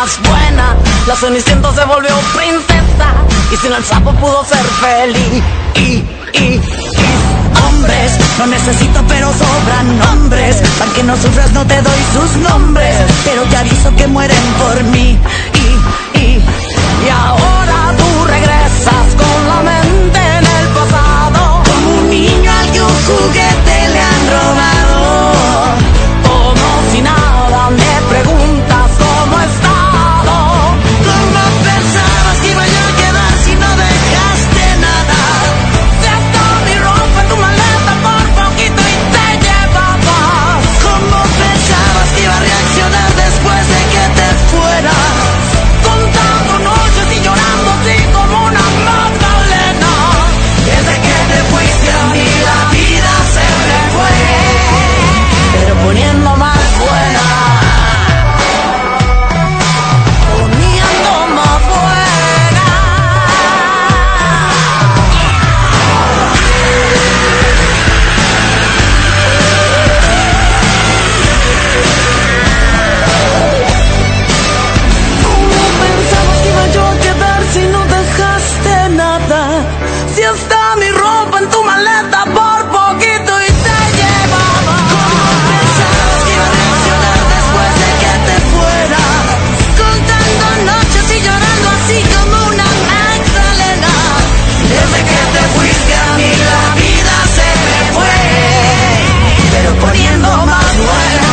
más buena. La Cenicienta se volvió princesa y sin el sapo pudo ser feliz. Y, y, y, hombres, no necesito pero sobran nombres. Para que no sufras no te doy sus nombres, pero te aviso que mueren por mí. Y, y, y ahora tú regresas con la mente en el pasado, como un niño al que un juguete le han robado. Como si nada me preguntas cómo he estado. ¿Cómo pensabas que iba yo a quedar si no dejaste nada? Si hasta mi ropa en tu maleta por poquito y te llevabas. ¿Cómo pensabas que iba a reaccionar después de que te fueras? Contando noches y llorando así como una magdalena. Desde que te fuiste a mí la vida se me fue, pero poniendo más buena. Poniendo más buena. ¿Cómo pensabas que iba yo a quedar si no dejaste nada? Si hasta mi ropa en tu maleta por poquito y te llevaba. ¿Cómo pensabas que iba a reaccionar después de que te fueras? Contando noches y llorando así como una magdalena. Desde que te fuiste a mí la vida se me fue, pero poniendo más buena.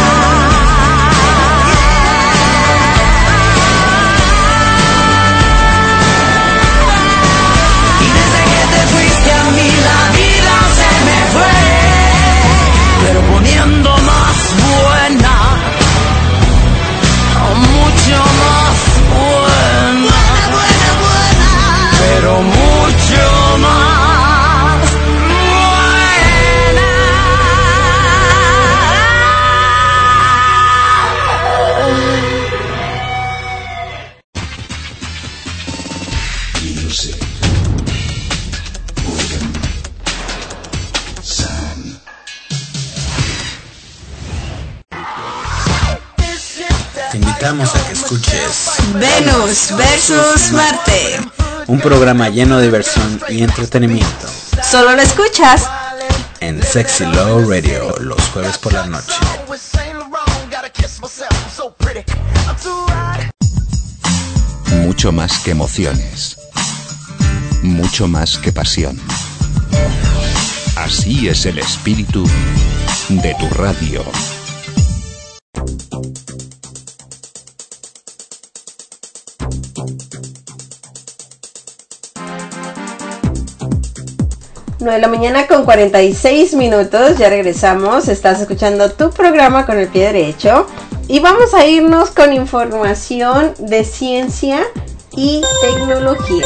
Y desde que te fuiste a mí la vida se me fue, pero poniendo más buena. Oh, mucho más buena. Buena, buena, buena. Pero mucho más Music. Urban. Sound. Te invitamos a que escuches Venus versus Marte. un programa lleno de diversión y entretenimiento Solo lo escuchas en Sexy Love Radio los jueves por la noche. Mucho más que emociones. Mucho más que pasión. Así es el espíritu de tu radio. nueve de la mañana con cuarenta y seis minutos, ya regresamos, estás escuchando tu programa con el pie derecho y vamos a irnos con información de ciencia y tecnología.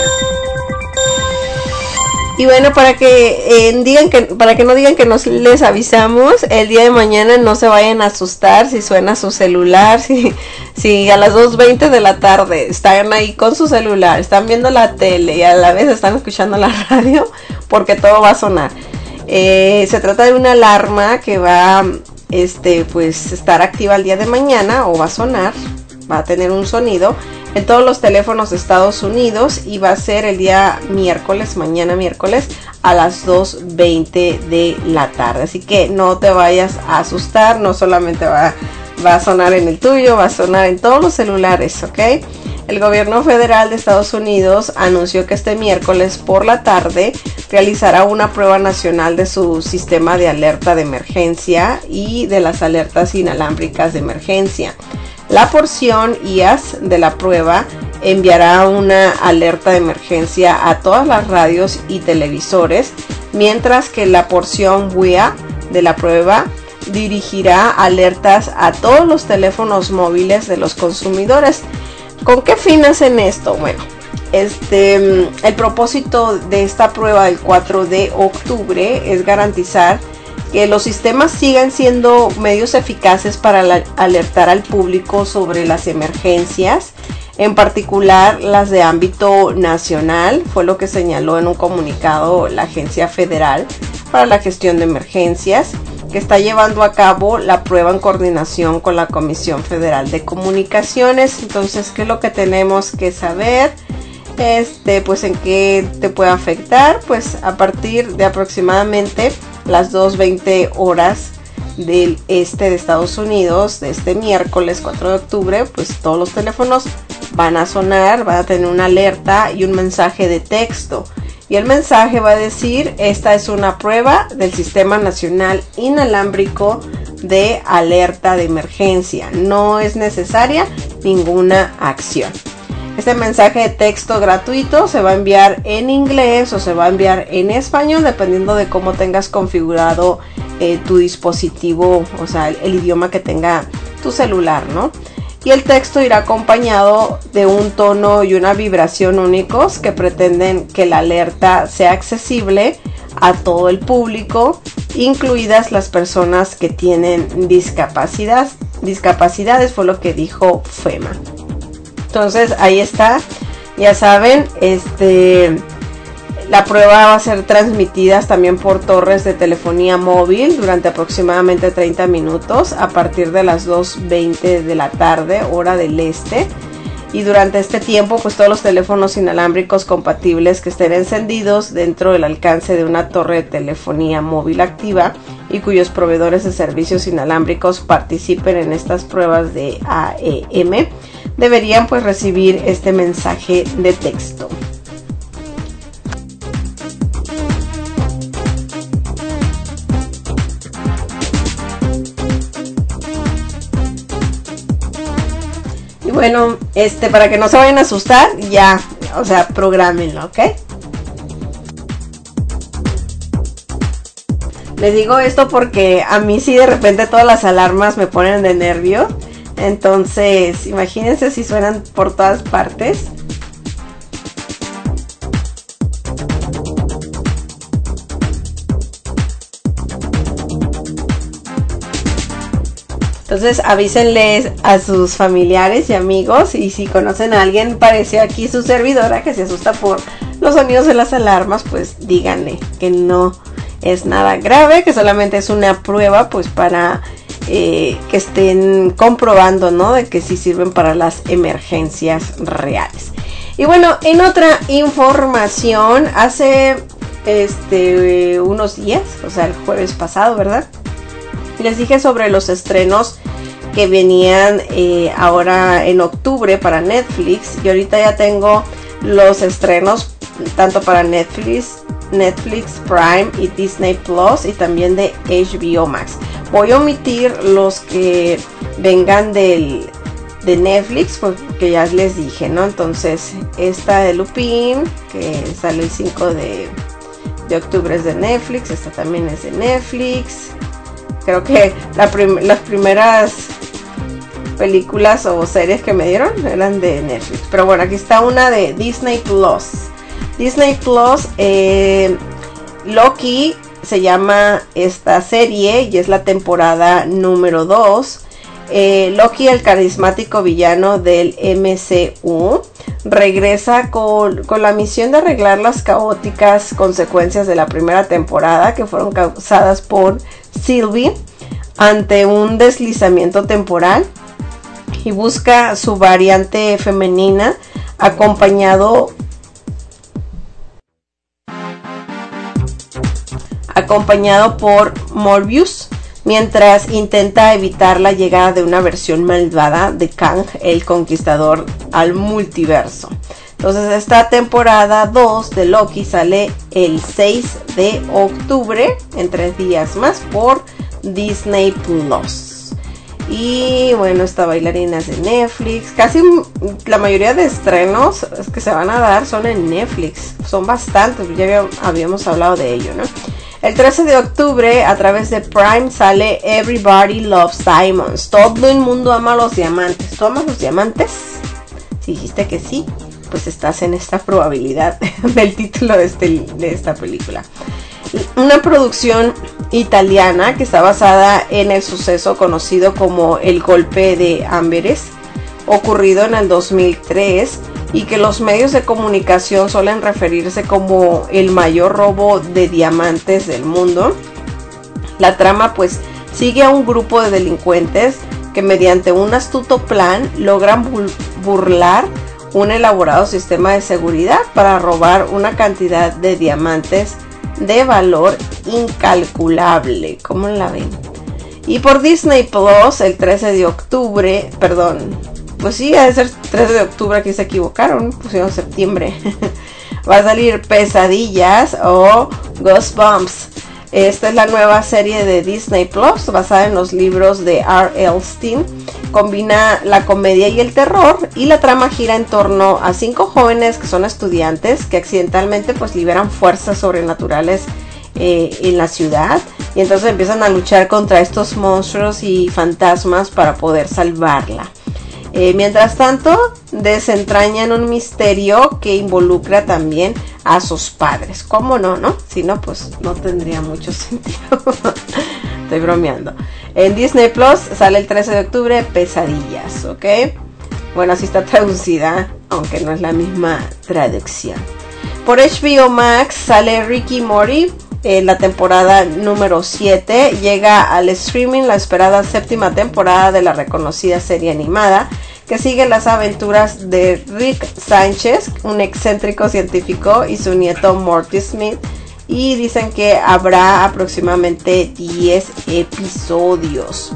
Y bueno, para que eh, digan que para que no digan que nos les avisamos, el día de mañana no se vayan a asustar si suena su celular, si, si a las dos veinte de la tarde están ahí con su celular, están viendo la tele y a la vez están escuchando la radio, porque todo va a sonar. Eh, se trata de una alarma que va este pues estar activa el día de mañana, o va a sonar, va a tener un sonido en todos los teléfonos de Estados Unidos, y va a ser el día miércoles, mañana miércoles a las dos veinte de la tarde. Así que no te vayas a asustar, no solamente va, va a sonar en el tuyo, va a sonar en todos los celulares, ¿ok? El gobierno federal de Estados Unidos anunció que este miércoles por la tarde realizará una prueba nacional de su sistema de alerta de emergencia y de las alertas inalámbricas de emergencia. La porción I A S de la prueba enviará una alerta de emergencia a todas las radios y televisores, mientras que la porción W I A de la prueba dirigirá alertas a todos los teléfonos móviles de los consumidores. ¿Con qué fin hacen esto? Bueno, este, el propósito de esta prueba del cuatro de octubre es garantizar que los sistemas sigan siendo medios eficaces para la, alertar al público sobre las emergencias, en particular las de ámbito nacional, fue lo que señaló en un comunicado la Agencia Federal para la Gestión de Emergencias, que está llevando a cabo la prueba en coordinación con la Comisión Federal de Comunicaciones. Entonces, ¿qué es lo que tenemos que saber? Este, pues en qué te puede afectar. Pues a partir de aproximadamente las dos veinte horas del este de Estados Unidos, de este miércoles cuatro de octubre, pues todos los teléfonos van a sonar, van a tener una alerta y un mensaje de texto. Y el mensaje va a decir: esta es una prueba del Sistema Nacional Inalámbrico de Alerta de Emergencia. No es necesaria ninguna acción. Este mensaje de texto gratuito se va a enviar en inglés o se va a enviar en español, dependiendo de cómo tengas configurado eh, tu dispositivo, o sea, el, el idioma que tenga tu celular, ¿no? Y el texto irá acompañado de un tono y una vibración únicos que pretenden que la alerta sea accesible a todo el público, incluidas las personas que tienen discapacidad. Discapacidades fue lo que dijo FEMA. Entonces ahí está, ya saben, este, la prueba va a ser transmitida también por torres de telefonía móvil durante aproximadamente treinta minutos a partir de las dos veinte de la tarde, hora del este. Y durante este tiempo, pues todos los teléfonos inalámbricos compatibles que estén encendidos dentro del alcance de una torre de telefonía móvil activa y cuyos proveedores de servicios inalámbricos participen en estas pruebas de A E M deberían pues recibir este mensaje de texto. Y bueno, este, para que no se vayan a asustar, ya, o sea, prográmenlo, ¿ok? Les digo esto porque a mí sí de repente todas las alarmas me ponen de nervio. Entonces, imagínense si suenan por todas partes. Entonces, avísenles a sus familiares y amigos. Y si conocen a alguien parecido aquí su servidora que se asusta por los sonidos de las alarmas, pues díganle que no es nada grave, que solamente es una prueba pues para eh, que estén comprobando, ¿no? De que sí sirven para las emergencias reales. Y bueno, en otra información, hace este unos días, o sea el jueves pasado, ¿verdad? Les dije sobre los estrenos que venían eh, ahora en octubre para Netflix, y ahorita ya tengo los estrenos tanto para Netflix, Netflix Prime y Disney Plus, y también de H B O Max. Voy a omitir los que vengan del, de Netflix porque ya les dije, ¿no? Entonces, esta de Lupin, que sale el cinco de octubre, es de Netflix. Esta también es de Netflix. Creo que la prim- las primeras películas o series que me dieron eran de Netflix. Pero bueno, aquí está una de Disney Plus. Disney Plus, eh, Loki se llama esta serie y es la temporada número dos. Eh, Loki, el carismático villano del M C U, regresa con, con la misión de arreglar las caóticas consecuencias de la primera temporada que fueron causadas por Sylvie ante un deslizamiento temporal, y busca su variante femenina acompañado acompañado por Morbius, mientras intenta evitar la llegada de una versión malvada de Kang, el Conquistador, al multiverso. Entonces esta temporada dos de Loki sale el seis de octubre, en tres días más, por Disney Plus. Y bueno, esta bailarina es de Netflix. Casi la mayoría de estrenos que se van a dar son en Netflix. Son bastantes, ya habíamos hablado de ello, ¿no? El trece de octubre, a través de Prime, sale Everybody Loves Diamonds. Todo el mundo ama los diamantes. ¿Tú amas los diamantes? Si dijiste que sí, pues estás en esta probabilidad del título de, este, de esta película. Una producción italiana que está basada en el suceso conocido como el golpe de Amberes, ocurrido en el dos mil tres, y que los medios de comunicación suelen referirse como el mayor robo de diamantes del mundo. La trama pues sigue a un grupo de delincuentes que mediante un astuto plan logran burlar un elaborado sistema de seguridad para robar una cantidad de diamantes de valor incalculable. ¿Cómo la ven? Y por Disney Plus, el trece de octubre, perdón, pues sí, ha de ser trece de octubre, aquí se equivocaron, pusieron septiembre. Va a salir Pesadillas o Goosebumps. Esta es la nueva serie de Disney Plus, basada en los libros de R L Stine. Combina la comedia y el terror, y la trama gira en torno a cinco jóvenes que son estudiantes que accidentalmente pues liberan fuerzas sobrenaturales eh, en la ciudad, y entonces empiezan a luchar contra estos monstruos y fantasmas para poder salvarla. Eh, mientras tanto, desentrañan un misterio que involucra también a sus padres. ¿Cómo no, no? Si no, pues no tendría mucho sentido. Estoy bromeando. En Disney Plus sale el trece de octubre Pesadillas, ¿ok? Bueno, así está traducida, aunque no es la misma traducción. Por H B O Max sale Ricky Morty. En la temporada número siete llega al streaming la esperada séptima temporada de la reconocida serie animada, que sigue las aventuras de Rick Sánchez, un excéntrico científico, y su nieto Morty Smith, y dicen que habrá aproximadamente diez episodios.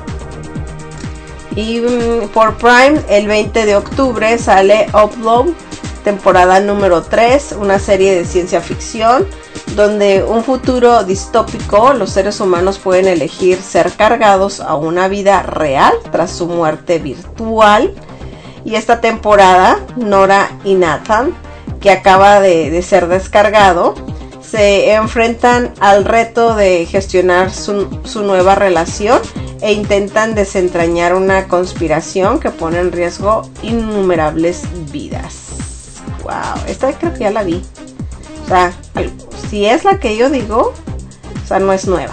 Y um, por Prime el veinte de octubre sale Upload, temporada número tres, una serie de ciencia ficción donde un futuro distópico los seres humanos pueden elegir ser cargados a una vida real tras su muerte virtual. Y esta temporada, Nora y Nathan, que acaba de, de ser descargado, se enfrentan al reto de gestionar su, su nueva relación e intentan desentrañar una conspiración que pone en riesgo innumerables vidas. Wow, esta creo que ya la vi. O sea, si es la que yo digo, o sea, no es nueva.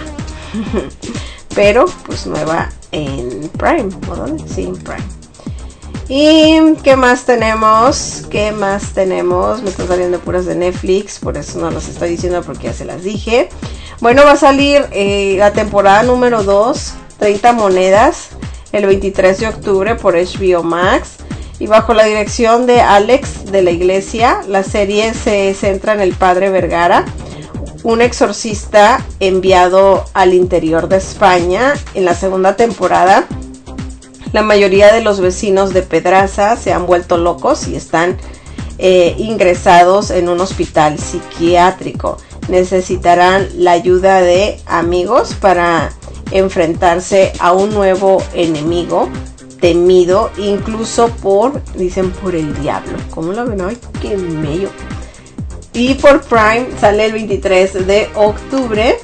Pero, pues nueva en Prime. ¿O dónde? Sí, en Prime. ¿Y qué más tenemos? ¿Qué más tenemos? Me están saliendo puras de Netflix, por eso no las estoy diciendo porque ya se las dije. Bueno, va a salir eh, la temporada número dos, treinta monedas, el veintitrés de octubre por H B O Max. Y bajo la dirección de Alex de la Iglesia, la serie se centra en el padre Vergara, un exorcista enviado al interior de España. En la segunda temporada, la mayoría de los vecinos de Pedraza se han vuelto locos y están eh, ingresados en un hospital psiquiátrico. Necesitarán la ayuda de amigos para enfrentarse a un nuevo enemigo temido incluso por, dicen, por el diablo. ¿Cómo lo ven? ¡Ay, qué mello! Y por Prime sale el veintitrés de octubre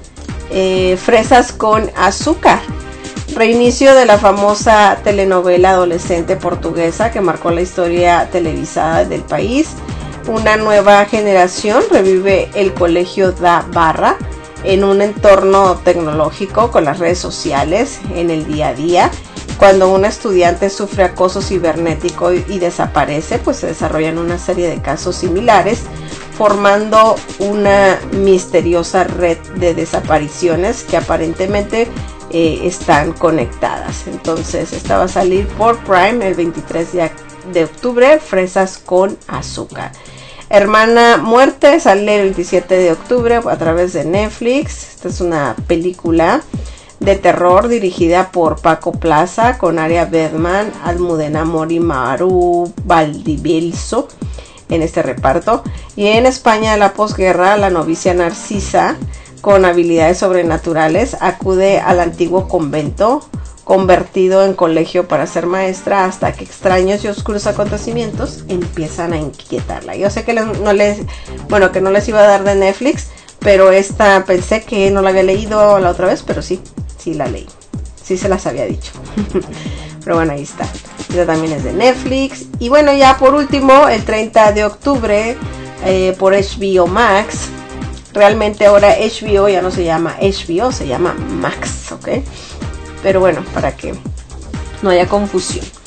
eh, Fresas con Azúcar, reinicio de la famosa telenovela adolescente portuguesa que marcó la historia televisada del país. Una nueva generación revive el colegio da Barra en un entorno tecnológico con las redes sociales en el día a día. Cuando un estudiante sufre acoso cibernético y, y desaparece, pues se desarrollan una serie de casos similares, formando una misteriosa red de desapariciones que aparentemente eh, están conectadas. Entonces, esta va a salir por Prime el veintitrés de octubre, Fresas con Azúcar. Hermana Muerte sale el veintisiete de octubre a través de Netflix. Esta es una película de terror dirigida por Paco Plaza, con Aria Bedman, Almudena Mori, Maru Valdivielso en este reparto. Y en España, de la posguerra, la novicia Narcisa, con habilidades sobrenaturales, acude al antiguo convento convertido en colegio para ser maestra, hasta que extraños y oscuros acontecimientos empiezan a inquietarla. Yo sé que les, no les, bueno, que no les iba a dar de Netflix, pero esta pensé que no la había leído la otra vez, pero sí, sí la leí. Sí se las había dicho. Pero bueno, ahí está. Esta también es de Netflix. Y bueno, ya por último, el treinta de octubre, eh, por H B O Max. Realmente ahora H B O ya no se llama H B O, se llama Max, ¿ok? Pero bueno, para que no haya confusión.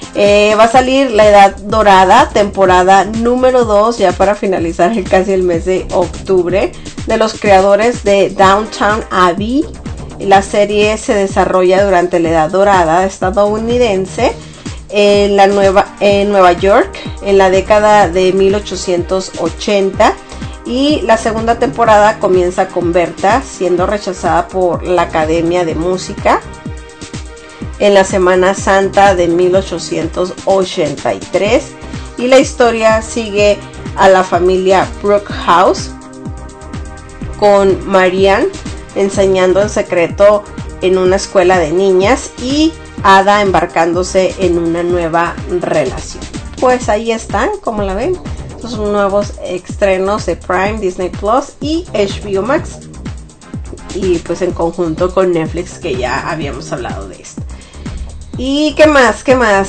Eh, va a salir La Edad Dorada, temporada número dos, ya para finalizar el, casi el mes de octubre, de los creadores de Downton Abbey. La serie se desarrolla durante la Edad Dorada estadounidense en, la nueva, en Nueva York, en la década de mil ochocientos ochenta. Y la segunda temporada comienza con Berta siendo rechazada por la Academia de Música en la Semana Santa de mil ochocientos ochenta y tres. Y la historia sigue a la familia Brookhouse con Marianne enseñando en secreto en una escuela de niñas y Ada embarcándose en una nueva relación. Pues ahí están, como la ven, los nuevos estrenos de Prime, Disney Plus y H B O Max, y pues en conjunto con Netflix, que ya habíamos hablado de esto. ¿Y qué más? ¿Qué más?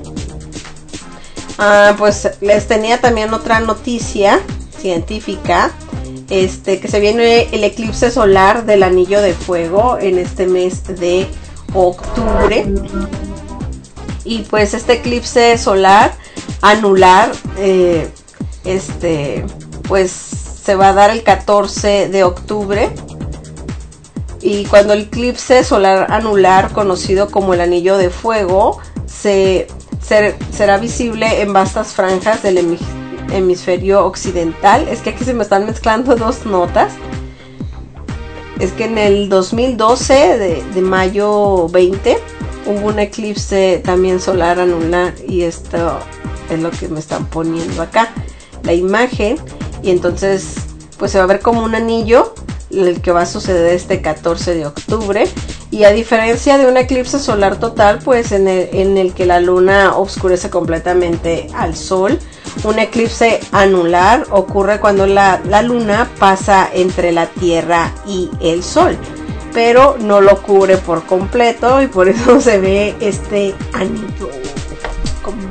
Ah, pues les tenía también otra noticia científica, este, que se viene el eclipse solar del Anillo de Fuego en este mes de octubre. Y pues este eclipse solar anular, eh, este, pues se va a dar el catorce de octubre. Y cuando el eclipse solar anular, conocido como el Anillo de Fuego, se, ser, será visible en vastas franjas del hemisferio, hemisferio occidental. Es que aquí se me están mezclando dos notas. Es que en el dos mil doce, de, de mayo veinte, hubo un eclipse también solar anular, y esto es lo que me están poniendo acá, la imagen. Y entonces pues se va a ver como un anillo el que va a suceder este catorce de octubre. Y a diferencia de un eclipse solar total, pues en el, en el que la luna oscurece completamente al sol, un eclipse anular ocurre cuando la, la luna pasa entre la Tierra y el sol, pero no lo cubre por completo, y por eso se ve este anillo como,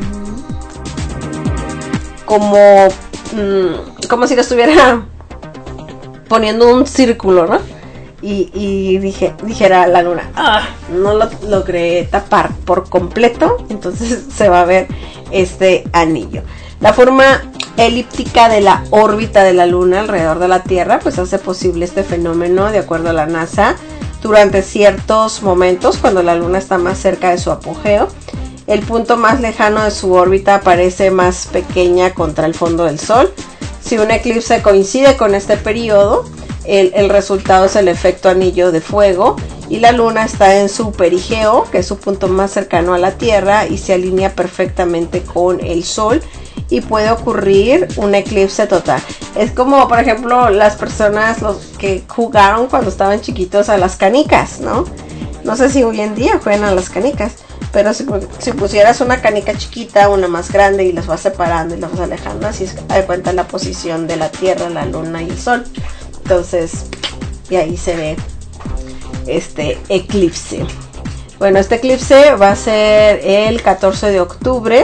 como, mmm, como si lo estuviera poniendo un círculo, ¿no? Y, y dije, dijera la luna, ah, no lo logré tapar por completo, entonces se va a ver este anillo. La forma elíptica de la órbita de la luna alrededor de la Tierra pues hace posible este fenómeno, de acuerdo a la NASA, durante ciertos momentos cuando la luna está más cerca de su apogeo. El punto más lejano de su órbita parece más pequeña contra el fondo del Sol. Si un eclipse coincide con este periodo, el, el resultado es el efecto anillo de fuego, y la luna está en su perigeo, que es su punto más cercano a la Tierra, y se alinea perfectamente con el Sol, y puede ocurrir un eclipse total. Es como, por ejemplo, las personas los que jugaron cuando estaban chiquitos a las canicas, ¿no? No sé si hoy en día juegan a las canicas, pero si, si pusieras una canica chiquita, una más grande, y las vas separando y las vas alejando, así es, de cuenta la posición de la Tierra, la luna y el Sol. Entonces, y ahí se ve este eclipse. Bueno, este eclipse va a ser el catorce de octubre.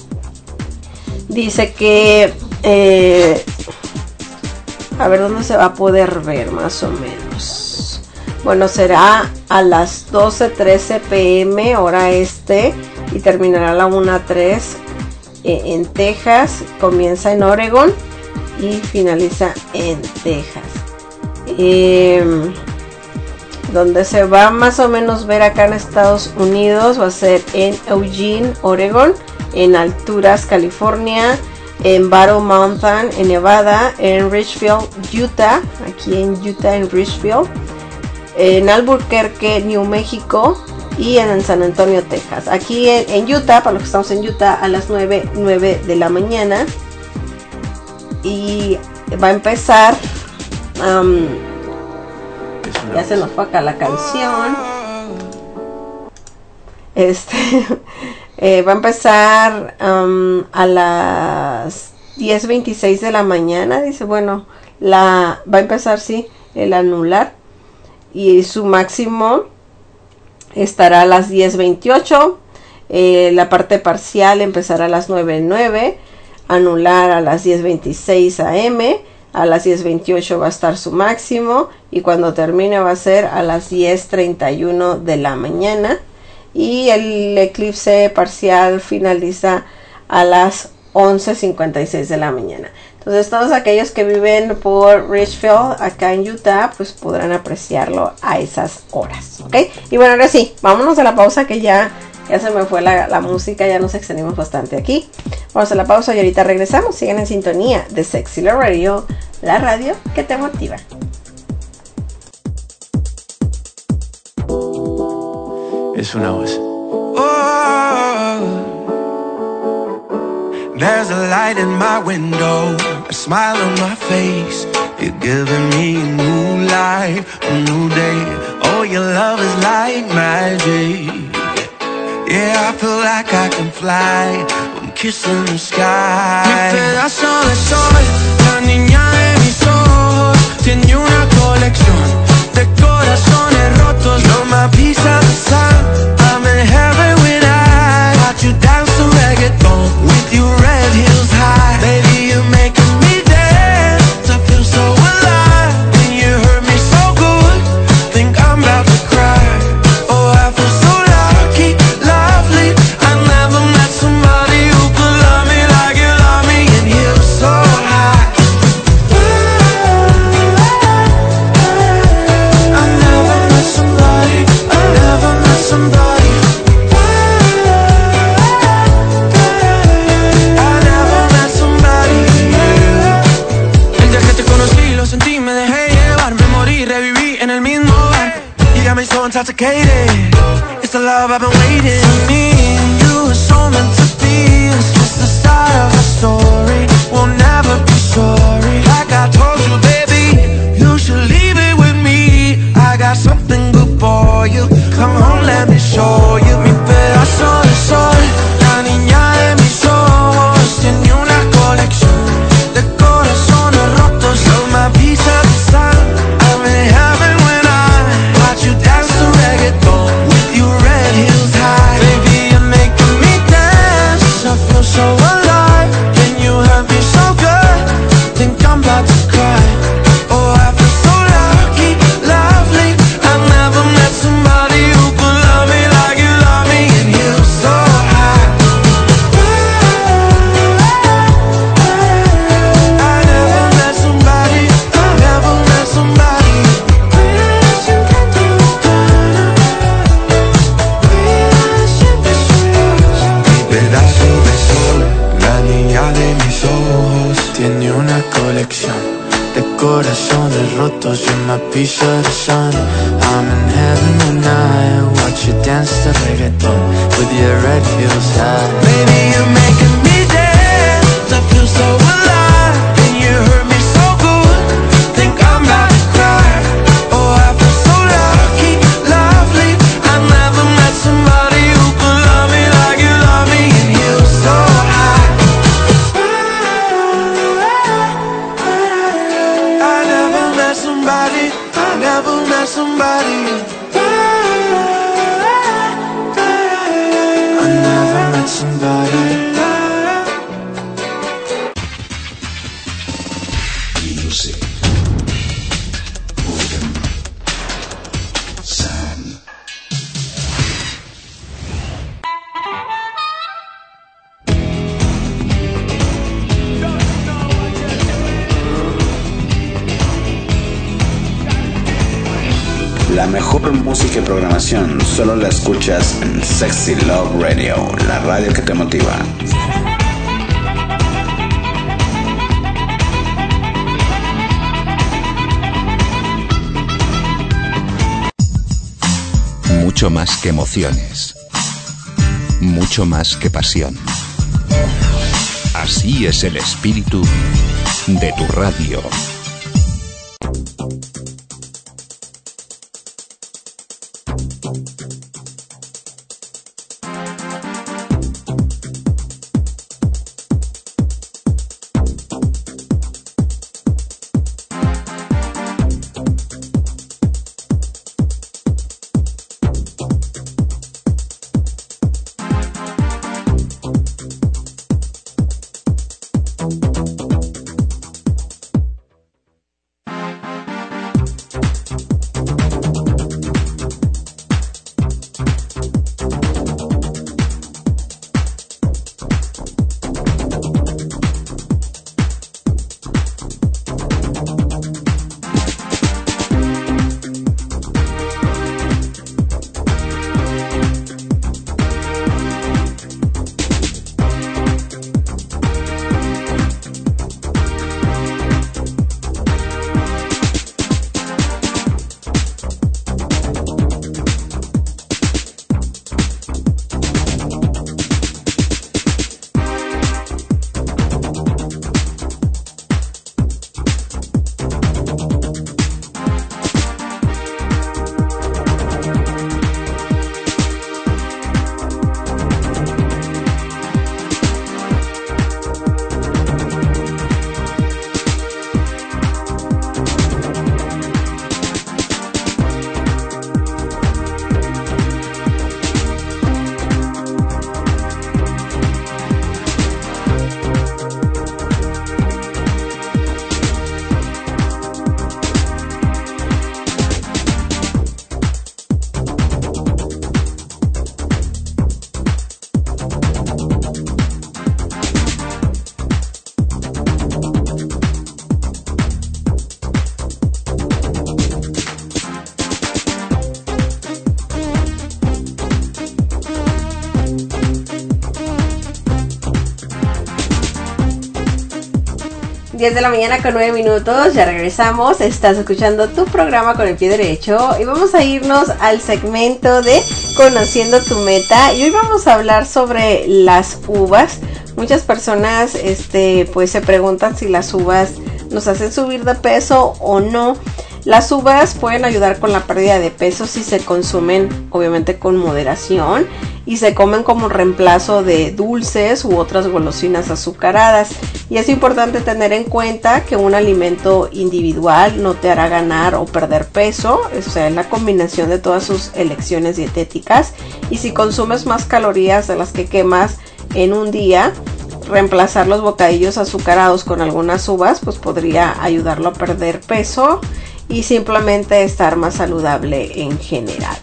Dice que eh, a ver dónde se va a poder ver más o menos. Bueno, será a las doce trece pm hora este, y terminará a la una tres eh, en Texas. Comienza en Oregon y finaliza en Texas. Eh, donde se va más o menos ver acá en Estados Unidos va a ser en Eugene, Oregon, en Alturas, California, en Battle Mountain, en Nevada, en Richfield, Utah, aquí en Utah, en Richfield, en Albuquerque, New Mexico, y en San Antonio, Texas. Aquí en, en Utah, para los que estamos en Utah, a las nueve de la mañana. Y va a empezar, um, ya se nos fue acá la canción, este... Eh, va a empezar um, a las diez veintiséis de la mañana. Dice, bueno, la va a empezar, sí, el anular, y su máximo estará a las diez veintiocho. Eh, la parte parcial empezará a las nueve nueve, anular a las diez veintiséis am, a las diez veintiocho va a estar su máximo, y cuando termine va a ser a las diez treinta y uno de la mañana. y el eclipse parcial finaliza a las once cincuenta y seis de la mañana. Entonces todos aquellos que viven por Richfield, acá en Utah, pues podrán apreciarlo a esas horas, ¿ok? Y bueno, ahora sí, vámonos a la pausa, que ya, ya se me fue la, la música, ya nos extendimos bastante aquí. Vamos a la pausa y ahorita regresamos. Siguen en sintonía de Sexy Love Radio, la radio que te motiva. Es una voz. Oh, there's a light in my window, a smile on my face. You're giving me a new life, a new day. Oh, your love is like magic. Yeah, I feel like I can fly. I'm kissing the sky. Mi pedazo de sol, la niña de mis ojos, tiene una colección de corazones rotos. You're my piece of the sun. I'm in heaven when I watch you dance to reggaeton with your red heels high. Baby, you're making me dance. I feel so alive. When you hurt me so good, think I'm about to cry. Oh, I feel so lucky, lovely. I never met somebody who could love me like you love me, and you're so high. I never met somebody, I never met somebody. Sentí, me dejé llevar, me morí, reviví en el mismo bar. You got me so intoxicated. It's the love I've been waiting. Me and you are so meant to be. It's just the start of a story. We'll never be sorry. Like I told you, baby, you should leave it with me. I got something good for you. Come on, let me show you. Mi pedazo de sol, la niña de mis ojos, tiene una colección de corazones rotos. You're my piece of the sun. I'm in heaven when I watch you dance to reggaeton with your red heels high. Baby, you're making me dance. I feel so alive. Can you hurt me so good? Think I'm about to cry. Oh, I feel so lucky, lovely. I've never met somebody who could love me like you love me, and you're so high. Tiene una colección de corazones rotos. You're my piece of the sun. I'm in heaven when I watch you dance to reggaeton with your red heels high. Baby, you're making me dance. I feel so alive. And you hurt me so good. Think I'm about to cry. Oh, I feel so lucky, lovely. I never met somebody who could love me like you love me, and you're so high. Somebody, I never met somebody. I never met somebody. Music. Rhythm. Sound. La mejor música y programación solo la escuchas en Sexy Love Radio, la radio que te motiva. Mucho más que emociones. Mucho más que pasión. Así es el espíritu de tu radio. diez de la mañana con nueve minutos, ya regresamos, estás escuchando tu programa Con el Pie Derecho y vamos a irnos al segmento de Conociendo tu Meta y hoy vamos a hablar sobre las uvas. Muchas personas este, pues se preguntan si las uvas nos hacen subir de peso o no. Las uvas pueden ayudar con la pérdida de peso si se consumen obviamente con moderación y se comen como reemplazo de dulces u otras golosinas azucaradas. Y es importante tener en cuenta que un alimento individual no te hará ganar o perder peso, o sea, es la combinación de todas sus elecciones dietéticas. Y si consumes más calorías de las que quemas en un día, reemplazar los bocadillos azucarados con algunas uvas pues podría ayudarlo a perder peso y simplemente estar más saludable en general.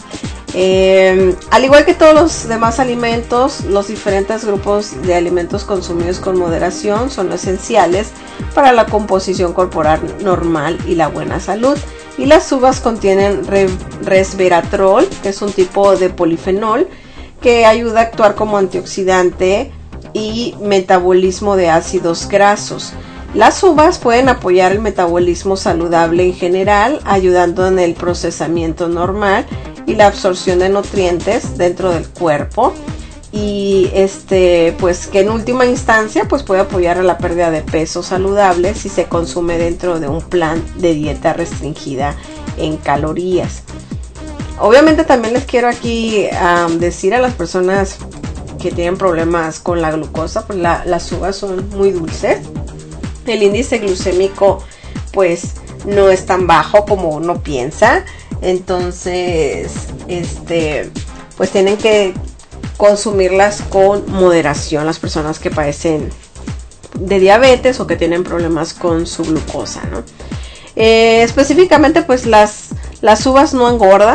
Eh, al igual que todos los demás alimentos, los diferentes grupos de alimentos consumidos con moderación son esenciales para la composición corporal normal y la buena salud. Y las uvas contienen re- resveratrol, que es un tipo de polifenol que ayuda a actuar como antioxidante y metabolismo de ácidos grasos. Las uvas pueden apoyar el metabolismo saludable en general, ayudando en el procesamiento normal y la absorción de nutrientes dentro del cuerpo, y este pues que en última instancia pues puede apoyar a la pérdida de peso saludable si se consume dentro de un plan de dieta restringida en calorías. Obviamente también les quiero aquí um, decir a las personas que tienen problemas con la glucosa, pues la, las uvas son muy dulces. El índice glucémico pues no es tan bajo como uno piensa. Entonces, este, pues tienen que consumirlas con moderación las personas que padecen de diabetes o que tienen problemas con su glucosa, ¿no? Eh, específicamente, pues las, las uvas no engordan.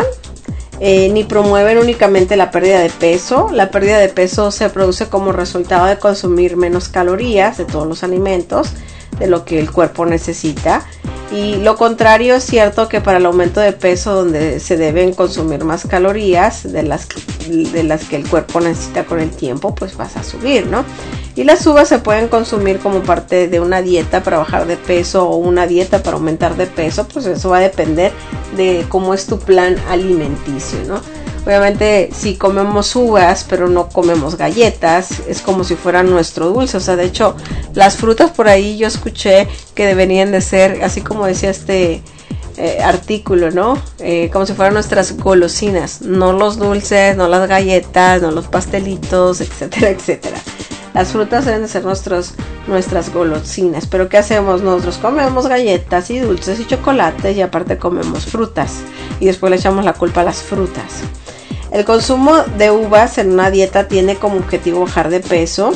Eh, ni promueven únicamente la pérdida de peso. La pérdida de peso se produce como resultado de consumir menos calorías de todos los alimentos de lo que el cuerpo necesita, y lo contrario es cierto que para el aumento de peso, donde se deben consumir más calorías de las, de las que el cuerpo necesita con el tiempo, pues vas a subir, ¿no? Y las uvas se pueden consumir como parte de una dieta para bajar de peso o una dieta para aumentar de peso, pues eso va a depender de cómo es tu plan alimenticio, ¿no? Obviamente si comemos uvas pero no comemos galletas, es como si fueran nuestro dulce. O sea, de hecho las frutas, por ahí yo escuché que deberían de ser, así como decía este eh, artículo, ¿no? Eh, como si fueran nuestras golosinas, no los dulces, no las galletas, no los pastelitos, etcétera, etcétera. Las frutas deben de ser nuestros, nuestras golosinas. Pero ¿qué hacemos? Nosotros comemos galletas y dulces y chocolates y aparte comemos frutas. Y después le echamos la culpa a las frutas. El consumo de uvas en una dieta tiene como objetivo bajar de peso.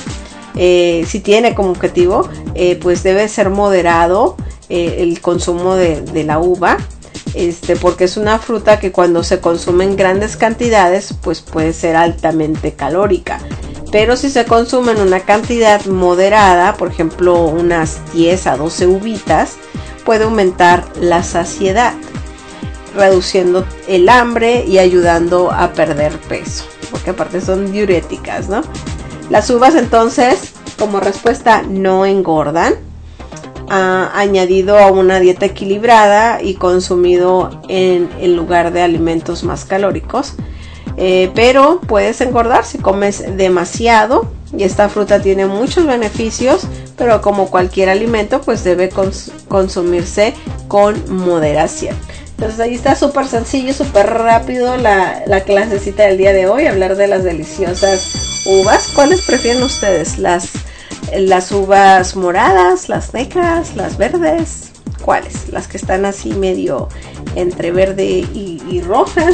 Eh, si tiene como objetivo, eh, pues debe ser moderado eh, el consumo de, de la uva. Este, porque es una fruta que cuando se consume en grandes cantidades, pues puede ser altamente calórica. Pero si se consume en una cantidad moderada, por ejemplo unas diez a doce uvitas, puede aumentar la saciedad, reduciendo el hambre y ayudando a perder peso, porque aparte son diuréticas, ¿no? Las uvas entonces, como respuesta, no engordan, ah, añadido a una dieta equilibrada y consumido en, en lugar de alimentos más calóricos. Eh, pero puedes engordar si comes demasiado, y esta fruta tiene muchos beneficios, pero como cualquier alimento pues debe cons- consumirse con moderación. Entonces ahí está, súper sencillo, súper rápido la, la clasecita del día de hoy, hablar de las deliciosas uvas. ¿Cuáles prefieren ustedes? ¿Las, las uvas moradas, las negras, las verdes? ¿Cuáles? Las que están así medio entre verde y, y rojas.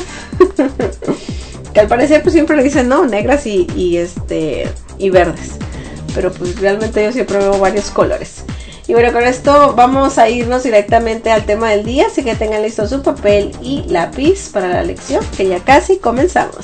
Que al parecer pues siempre le dicen no, negras y, y este y verdes. Pero pues realmente yo siempre veo varios colores. Y bueno, con esto vamos a irnos directamente al tema del día, así que tengan listo su papel y lápiz para la lección, que ya casi comenzamos.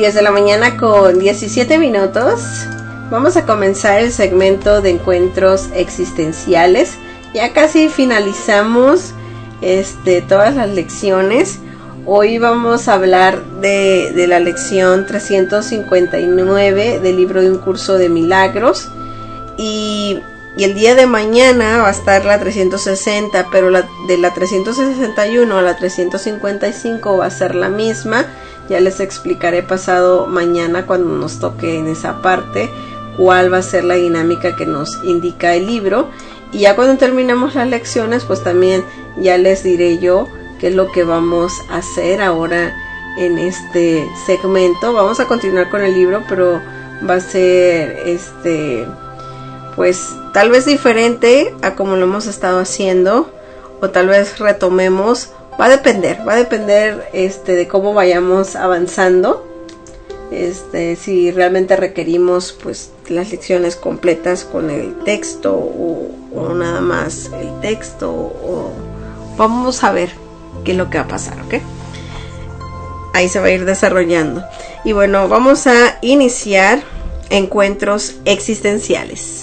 diez de la mañana con diecisiete minutos. Vamos a comenzar el segmento de encuentros existenciales. Ya casi finalizamos este, todas las lecciones. Hoy vamos a hablar de, de la lección trescientos cincuenta y nueve del libro de un curso de milagros. Y, y el día de mañana va a estar la trescientos sesenta, pero la, de la trescientos sesenta y uno a la trescientos cincuenta y cinco va a ser la misma. Ya les explicaré pasado mañana cuando nos toque en esa parte cuál va a ser la dinámica que nos indica el libro. Y ya cuando terminemos las lecciones, pues también ya les diré yo qué es lo que vamos a hacer ahora en este segmento. Vamos a continuar con el libro, pero va a ser este pues tal vez diferente a como lo hemos estado haciendo, o tal vez retomemos. Va a depender, va a depender este de cómo vayamos avanzando. Este, si realmente requerimos pues las lecciones completas con el texto o, o nada más el texto, o vamos a ver qué es lo que va a pasar, ¿ok? Ahí se va a ir desarrollando. Y bueno, vamos a iniciar encuentros existenciales.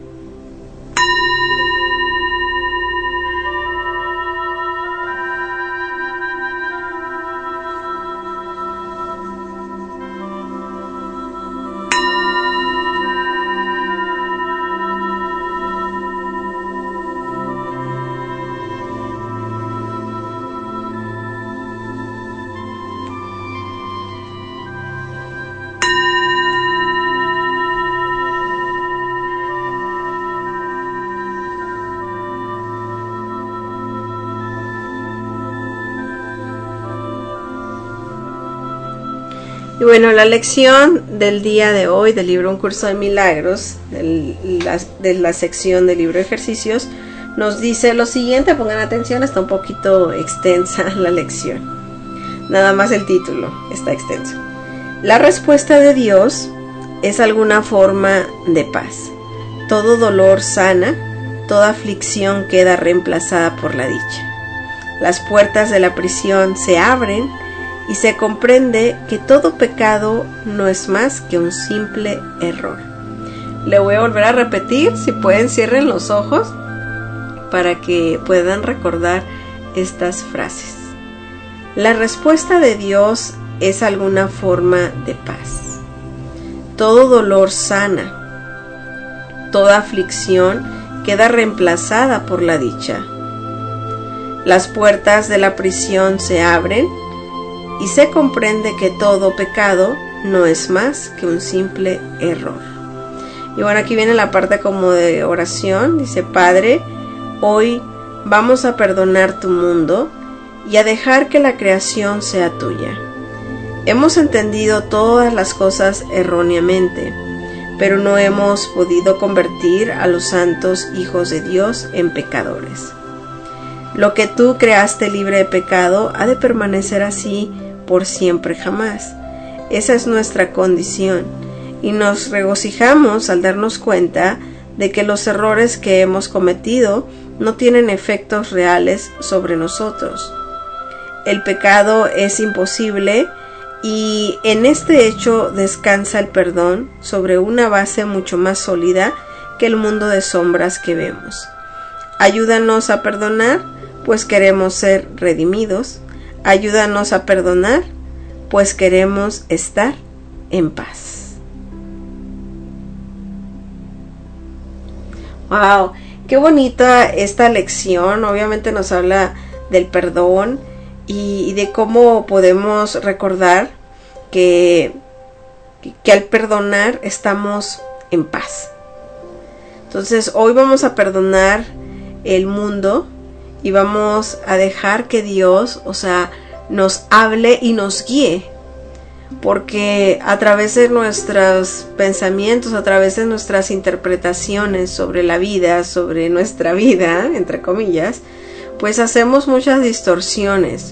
Y bueno, la lección del día de hoy del libro Un Curso de Milagros, de la, de la sección del libro de ejercicios, nos dice lo siguiente. Pongan atención, está un poquito extensa la lección. Nada más el título está extenso. La respuesta de Dios es alguna forma de paz. Todo dolor sana, toda aflicción queda reemplazada por la dicha. Las puertas de la prisión se abren y se comprende que todo pecado no es más que un simple error. Le voy a volver a repetir, si pueden cierren los ojos para que puedan recordar estas frases. La respuesta de Dios es alguna forma de paz. Todo dolor sana, toda aflicción queda reemplazada por la dicha. Las puertas de la prisión se abren y se comprende que todo pecado no es más que un simple error. Y bueno, aquí viene la parte como de oración. Dice: Padre, hoy vamos a perdonar tu mundo y a dejar que la creación sea tuya. Hemos entendido todas las cosas erróneamente, pero no hemos podido convertir a los santos hijos de Dios en pecadores. Lo que tú creaste libre de pecado ha de permanecer así por siempre jamás. Esa es nuestra condición, y nos regocijamos al darnos cuenta de que los errores que hemos cometido no tienen efectos reales sobre nosotros. El pecado es imposible, y en este hecho descansa el perdón sobre una base mucho más sólida que el mundo de sombras que vemos. Ayúdanos a perdonar, pues queremos ser redimidos. Ayúdanos a perdonar, pues queremos estar en paz. Wow, qué bonita esta lección. Obviamente nos habla del perdón y, y de cómo podemos recordar que, que al perdonar estamos en paz. Entonces hoy vamos a perdonar el mundo y vamos a dejar que Dios, o sea, nos hable y nos guíe. Porque a través de nuestros pensamientos, a través de nuestras interpretaciones sobre la vida, sobre nuestra vida, entre comillas, pues hacemos muchas distorsiones.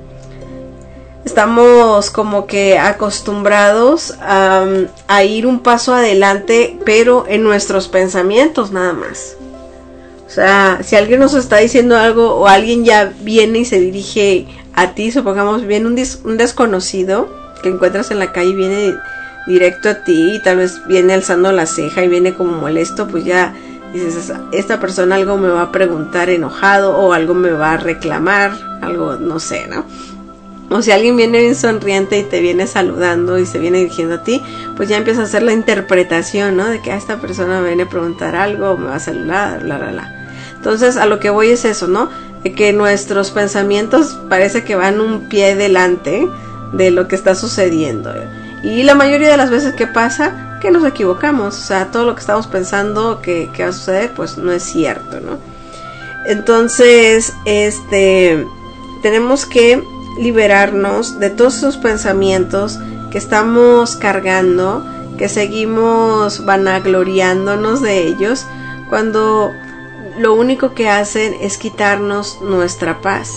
Estamos como que acostumbrados a, a ir un paso adelante, pero en nuestros pensamientos nada más. O sea, si alguien nos está diciendo algo o alguien ya viene y se dirige a ti, supongamos bien un, dis- un desconocido, que encuentras en la calle y viene directo a ti y tal vez viene alzando la ceja y viene como molesto, pues ya dices, esta persona algo me va a preguntar enojado o algo me va a reclamar, algo, no sé, ¿no? O si alguien viene bien sonriente y te viene saludando y se viene dirigiendo a ti, pues ya empieza a hacer la interpretación, ¿no? De que a esta persona me viene a preguntar algo, me va a saludar, bla, bla, bla. Entonces, a lo que voy es eso, ¿no? De que nuestros pensamientos parece que van un pie delante de lo que está sucediendo. Y la mayoría de las veces que pasa, que nos equivocamos. O sea, todo lo que estamos pensando que, que va a suceder, pues no es cierto, ¿no? Entonces, este, tenemos que liberarnos de todos esos pensamientos que estamos cargando, que seguimos vanagloriándonos de ellos, cuando lo único que hacen es quitarnos nuestra paz.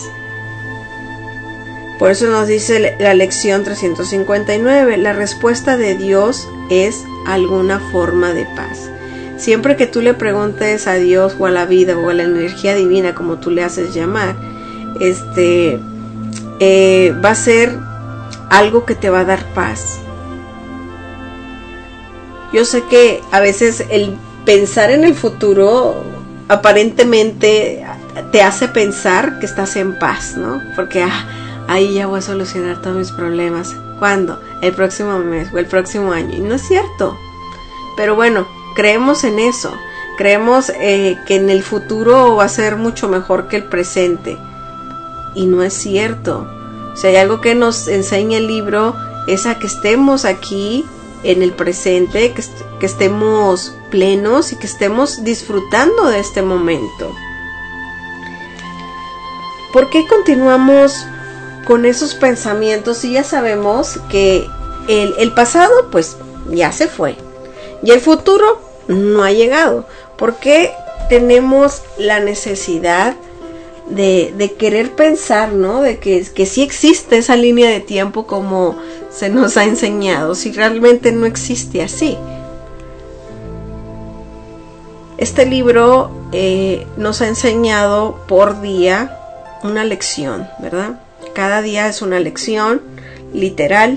Por eso nos dice la lección trescientos cincuenta y nueve, la respuesta de Dios es alguna forma de paz. Siempre que tú le preguntes a Dios o a la vida o a la energía divina, como tú le haces llamar, este eh, va a ser algo que te va a dar paz. Yo sé que a veces el pensar en el futuro aparentemente te hace pensar que estás en paz, ¿no? Porque ah, ahí ya voy a solucionar todos mis problemas. ¿Cuándo? El próximo mes o el próximo año. Y no es cierto. Pero bueno, creemos en eso. Creemos eh, que en el futuro va a ser mucho mejor que el presente. Y no es cierto. O sea, hay algo que nos enseña el libro, es a que estemos aquí en el presente, que, est que estemos plenos y que estemos disfrutando de este momento. ¿Por qué continuamos con esos pensamientos y ya sabemos que el, el pasado pues ya se fue y el futuro no ha llegado? ¿Por qué tenemos la necesidad de, de querer pensar, ¿no? De que, que sí existe esa línea de tiempo como se nos ha enseñado, si realmente no existe así? Este libro eh, nos ha enseñado por día una lección, ¿verdad? Cada día es una lección literal,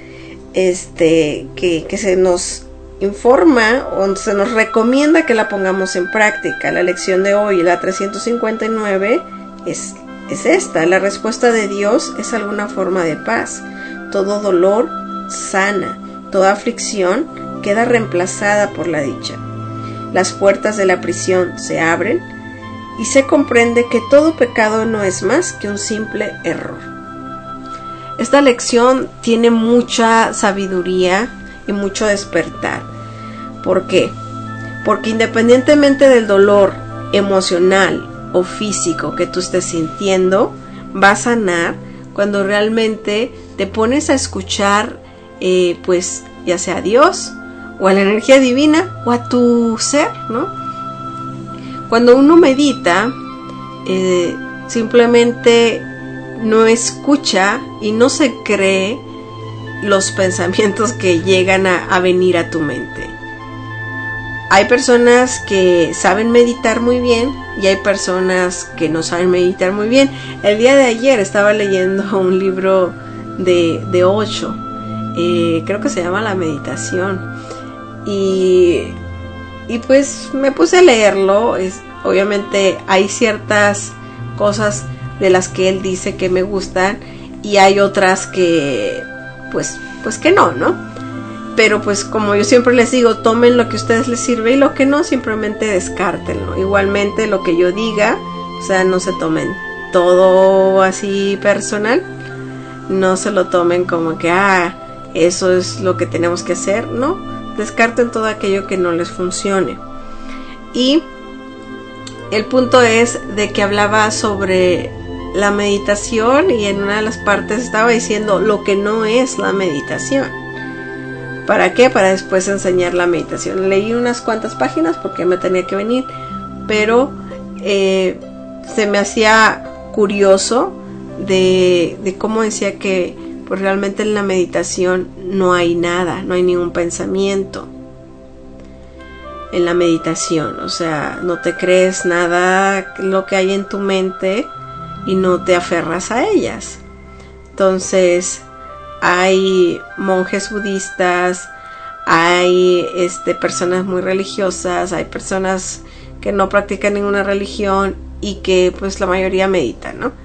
este, que, que se nos informa o se nos recomienda que la pongamos en práctica. La lección de hoy, la trescientos cincuenta y nueve, es, es esta: la respuesta de Dios es alguna forma de paz. Todo dolor sana, toda aflicción queda reemplazada por la dicha. Las puertas de la prisión se abren y se comprende que todo pecado no es más que un simple error. Esta lección tiene mucha sabiduría y mucho despertar. ¿Por qué? Porque independientemente del dolor emocional o físico que tú estés sintiendo, va a sanar cuando realmente te pones a escuchar, eh, pues ya sea a Dios o a la energía divina o a tu ser, ¿no? Cuando uno medita, eh, simplemente no escucha y no se cree los pensamientos que llegan a, a venir a tu mente. Hay personas que saben meditar muy bien y hay personas que no saben meditar muy bien. El día de ayer estaba leyendo un libro de, de Osho, eh, creo que se llama La Meditación, y, y pues me puse a leerlo. Es, obviamente hay ciertas cosas de las que él dice que me gustan y hay otras que pues, pues que no, ¿no? Pero pues como yo siempre les digo, tomen lo que a ustedes les sirve y lo que no, simplemente descártenlo. Igualmente lo que yo diga, o sea, no se tomen todo así personal, no se lo tomen como que, ah, eso es lo que tenemos que hacer, ¿no? Descarten todo aquello que no les funcione. Y el punto es de que hablaba sobre la meditación y en una de las partes estaba diciendo lo que no es la meditación. ¿Para qué? Para después enseñar la meditación. Leí unas cuantas páginas porque me tenía que venir, pero eh, se me hacía curioso de, de cómo decía que pues realmente en la meditación no hay nada, no hay ningún pensamiento. En la meditación, o sea, no te crees nada lo que hay en tu mente y no te aferras a ellas. Entonces, hay monjes budistas, hay este, personas muy religiosas, hay personas que no practican ninguna religión y que pues la mayoría meditan, ¿no?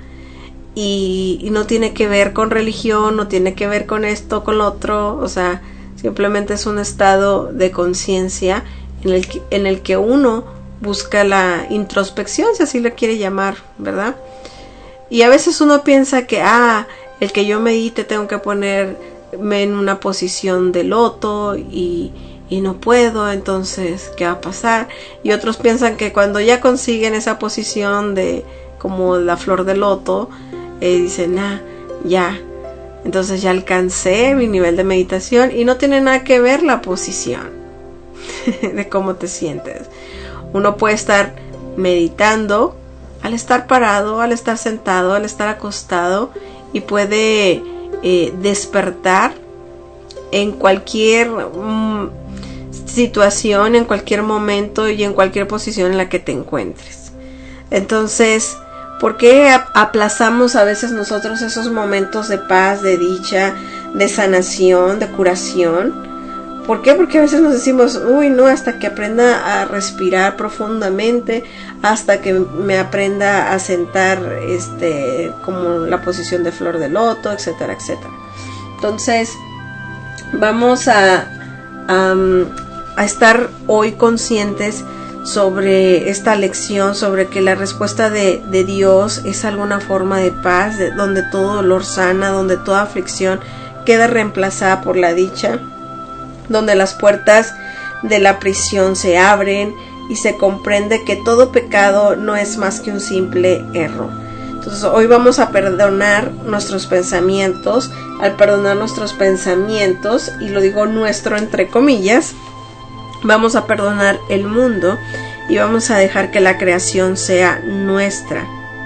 Y, y no tiene que ver con religión, no tiene que ver con esto, con lo otro, o sea, simplemente es un estado de conciencia en el que, en el que uno busca la introspección, si así lo quiere llamar, ¿verdad? Y a veces uno piensa que, ah, el que yo medite tengo que ponerme en una posición de loto y, y no puedo, entonces, ¿qué va a pasar? Y otros piensan que cuando ya consiguen esa posición de como la flor de loto, eh, dicen, ah, ya, entonces ya alcancé mi nivel de meditación, y no tiene nada que ver la posición de cómo te sientes. Uno puede estar meditando al estar parado, al estar sentado, al estar acostado, y puede eh, despertar en cualquier mm, situación, en cualquier momento y en cualquier posición en la que te encuentres. Entonces, ¿por qué aplazamos a veces nosotros esos momentos de paz, de dicha, de sanación, de curación? ¿Por qué? Porque a veces nos decimos, uy, no, hasta que aprenda a respirar profundamente, hasta que me aprenda a sentar este, como la posición de flor de loto, etcétera, etcétera. Entonces, vamos a, a, a estar hoy conscientes sobre esta lección, sobre que la respuesta de, de Dios es alguna forma de paz, de, donde todo dolor sana, donde toda aflicción queda reemplazada por la dicha, donde las puertas de la prisión se abren y se comprende que todo pecado no es más que un simple error. Entonces hoy vamos a perdonar nuestros pensamientos. Al perdonar nuestros pensamientos, y lo digo nuestro entre comillas, vamos a perdonar el mundo y vamos a dejar que la creación sea nuestra.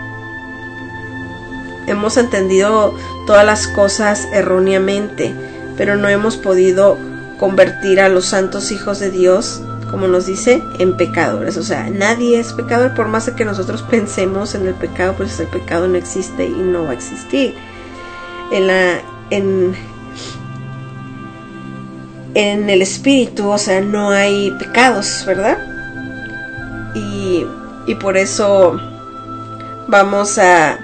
Hemos entendido todas las cosas erróneamente, pero no hemos podido convertir a los santos hijos de Dios, como nos dice, en pecadores. O sea, nadie es pecador, por más de que nosotros pensemos en el pecado, pues el pecado no existe y no va a existir. En la en en el espíritu, o sea, no hay pecados, ¿verdad? Y, y por eso vamos a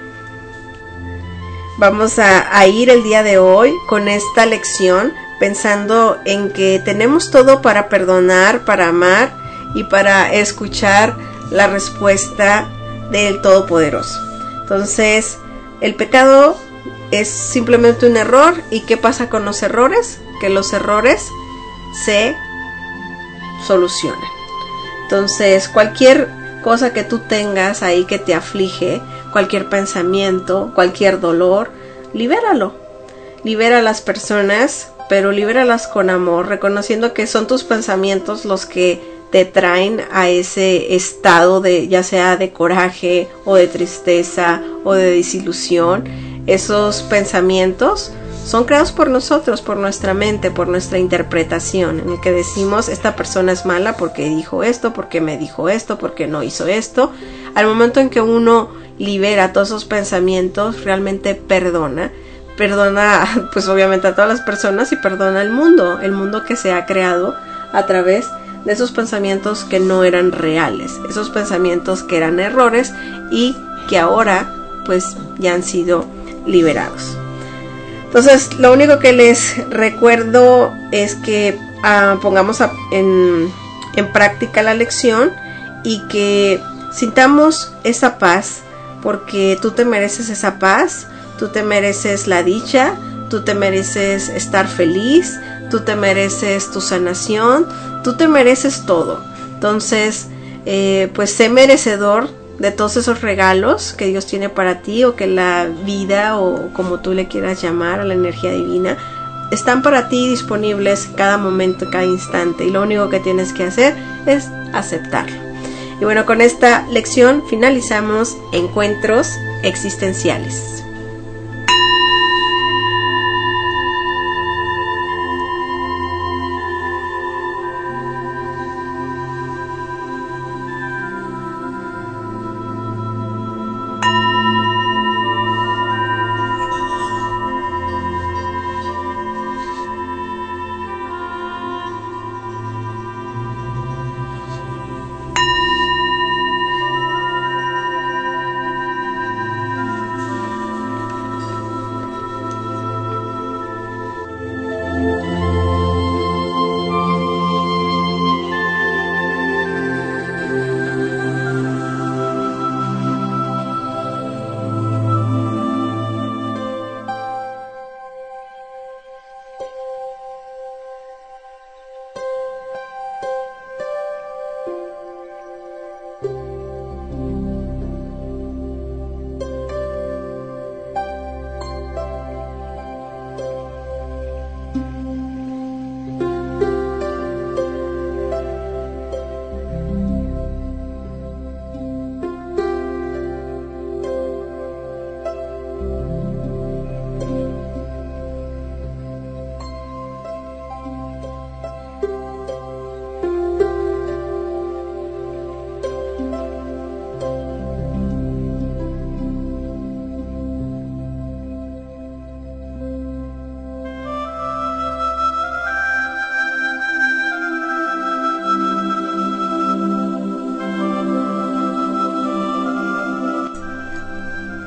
vamos a, a ir el día de hoy con esta lección, pensando en que tenemos todo para perdonar, para amar y para escuchar la respuesta del Todopoderoso. Entonces, el pecado es simplemente un error. ¿Y qué pasa con los errores? Que los errores se solucionan. Entonces, cualquier cosa que tú tengas ahí que te aflige, cualquier pensamiento, cualquier dolor, libéralo. Libera a las personas, pero libéralas con amor, reconociendo que son tus pensamientos los que te traen a ese estado de, ya sea de coraje o de tristeza o de desilusión. Esos pensamientos son creados por nosotros, por nuestra mente, por nuestra interpretación, en el que decimos, esta persona es mala porque dijo esto, porque me dijo esto, porque no hizo esto. Al momento en que uno libera todos esos pensamientos, realmente perdona. Perdona, pues obviamente a todas las personas, y perdona al mundo, el mundo que se ha creado a través de esos pensamientos que no eran reales, esos pensamientos que eran errores y que ahora pues ya han sido liberados. Entonces, lo único que les recuerdo es que uh, pongamos a, en, en práctica la lección y que sintamos esa paz, porque tú te mereces esa paz. Tú te mereces la dicha, tú te mereces estar feliz, tú te mereces tu sanación, tú te mereces todo. Entonces, eh, pues sé merecedor de todos esos regalos que Dios tiene para ti, o que la vida, o como tú le quieras llamar, a la energía divina, están para ti disponibles cada momento, cada instante, y lo único que tienes que hacer es aceptarlo. Y bueno, con esta lección finalizamos Encuentros Existenciales.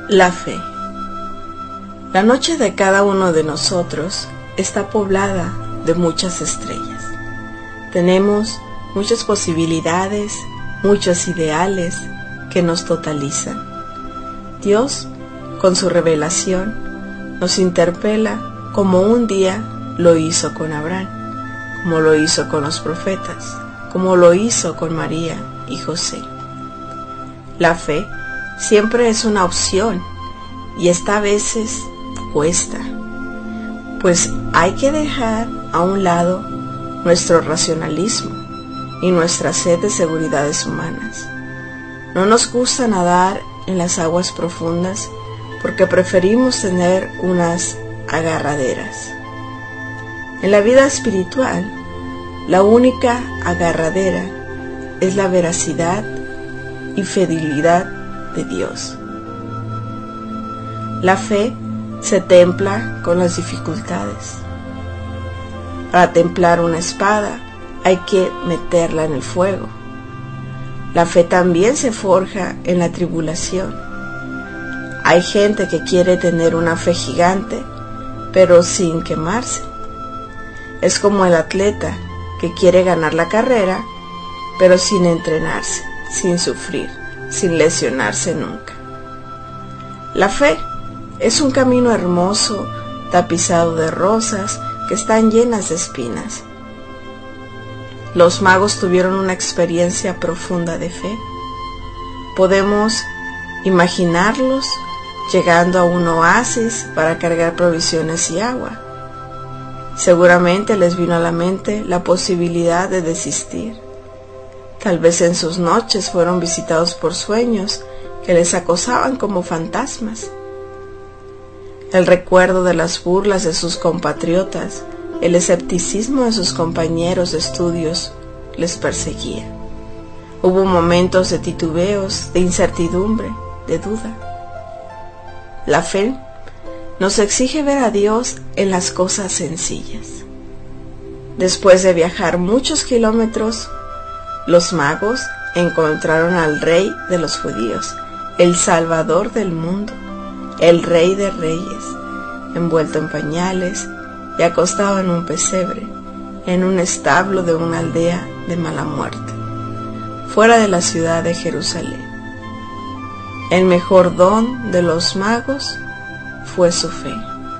La fe. La noche de cada uno de nosotros está poblada de muchas estrellas. Tenemos muchas posibilidades, muchos ideales que nos totalizan. Dios, con su revelación, nos interpela como un día lo hizo con Abraham, como lo hizo con los profetas, como lo hizo con María y José. La fe siempre es una opción y esta a veces cuesta, pues hay que dejar a un lado nuestro racionalismo y nuestra sed de seguridades humanas. No nos gusta nadar en las aguas profundas porque preferimos tener unas agarraderas. En la vida espiritual, la única agarradera es la veracidad y fidelidad de Dios. La fe se templa con las dificultades. Para templar una espada hay que meterla en el fuego. La fe también se forja en la tribulación. Hay gente que quiere tener una fe gigante, pero sin quemarse. Es como el atleta que quiere ganar la carrera, pero sin entrenarse, sin sufrir, sin lesionarse nunca. La fe es un camino hermoso, tapizado de rosas que están llenas de espinas. Los magos tuvieron una experiencia profunda de fe. Podemos imaginarlos llegando a un oasis para cargar provisiones y agua. Seguramente les vino a la mente la posibilidad de desistir. Tal vez en sus noches fueron visitados por sueños que les acosaban como fantasmas. El recuerdo de las burlas de sus compatriotas, el escepticismo de sus compañeros de estudios les perseguía. Hubo momentos de titubeos, de incertidumbre, de duda. La fe nos exige ver a Dios en las cosas sencillas. Después de viajar muchos kilómetros, los magos encontraron al Rey de los judíos, el Salvador del mundo, el Rey de Reyes, envuelto en pañales y acostado en un pesebre, en un establo de una aldea de mala muerte, fuera de la ciudad de Jerusalén. El mejor don de los magos fue su fe.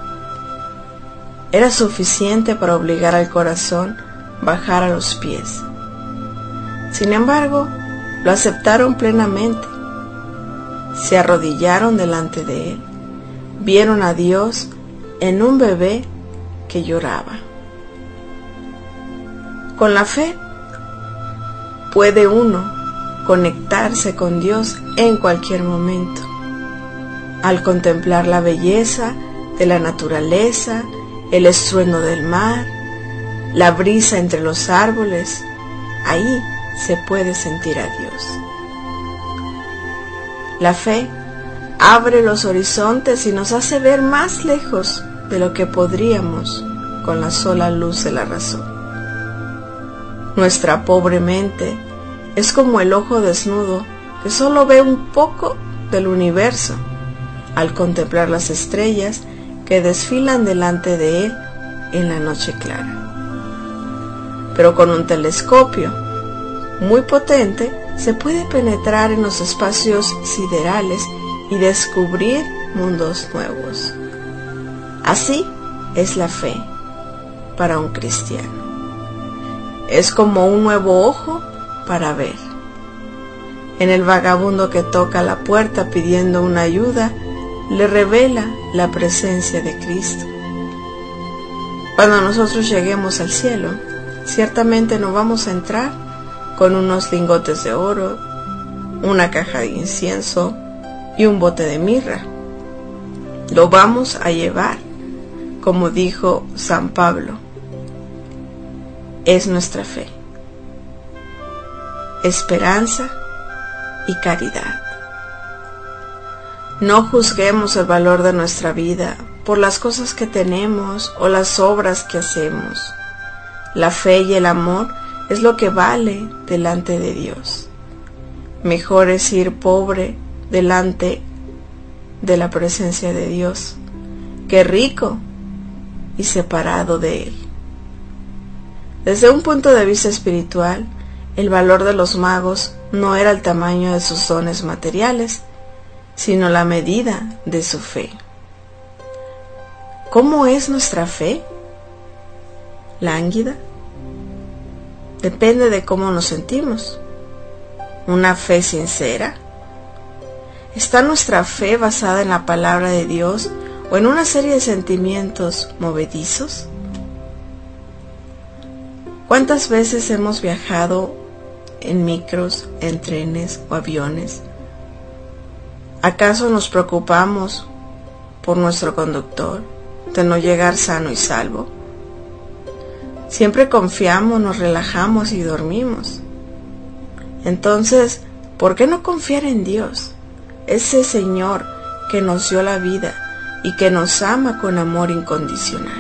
Era suficiente para obligar al corazón a bajar a los pies. Sin embargo, lo aceptaron plenamente. Se arrodillaron delante de él. Vieron a Dios en un bebé que lloraba. Con la fe puede uno conectarse con Dios en cualquier momento. Al contemplar la belleza de la naturaleza, el estruendo del mar, la brisa entre los árboles, ahí se puede sentir a Dios. La fe abre los horizontes y nos hace ver más lejos de lo que podríamos con la sola luz de la razón. Nuestra pobre mente es como el ojo desnudo que solo ve un poco del universo al contemplar las estrellas que desfilan delante de él en la noche clara. Pero con un telescopio muy potente se puede penetrar en los espacios siderales y descubrir mundos nuevos. Así es la fe para un cristiano. Es como un nuevo ojo para ver. En el vagabundo que toca la puerta pidiendo una ayuda, le revela la presencia de Cristo. Cuando nosotros lleguemos al cielo, ciertamente no vamos a entrar con unos lingotes de oro, una caja de incienso y un bote de mirra. Lo vamos a llevar, como dijo San Pablo. Es nuestra fe, esperanza y caridad. No juzguemos el valor de nuestra vida por las cosas que tenemos o las obras que hacemos. La fe y el amor es lo que vale delante de Dios. Mejor es ir pobre delante de la presencia de Dios que rico y separado de Él. Desde un punto de vista espiritual, el valor de los magos no era el tamaño de sus dones materiales, sino la medida de su fe. ¿Cómo es nuestra fe? ¿Lánguida? Depende de cómo nos sentimos. ¿Una fe sincera? ¿Está nuestra fe basada en la palabra de Dios o en una serie de sentimientos movedizos? ¿Cuántas veces hemos viajado en micros, en trenes o aviones? ¿Acaso nos preocupamos por nuestro conductor, de no llegar sano y salvo? Siempre confiamos, nos relajamos y dormimos. Entonces, ¿por qué no confiar en Dios, ese Señor que nos dio la vida y que nos ama con amor incondicional?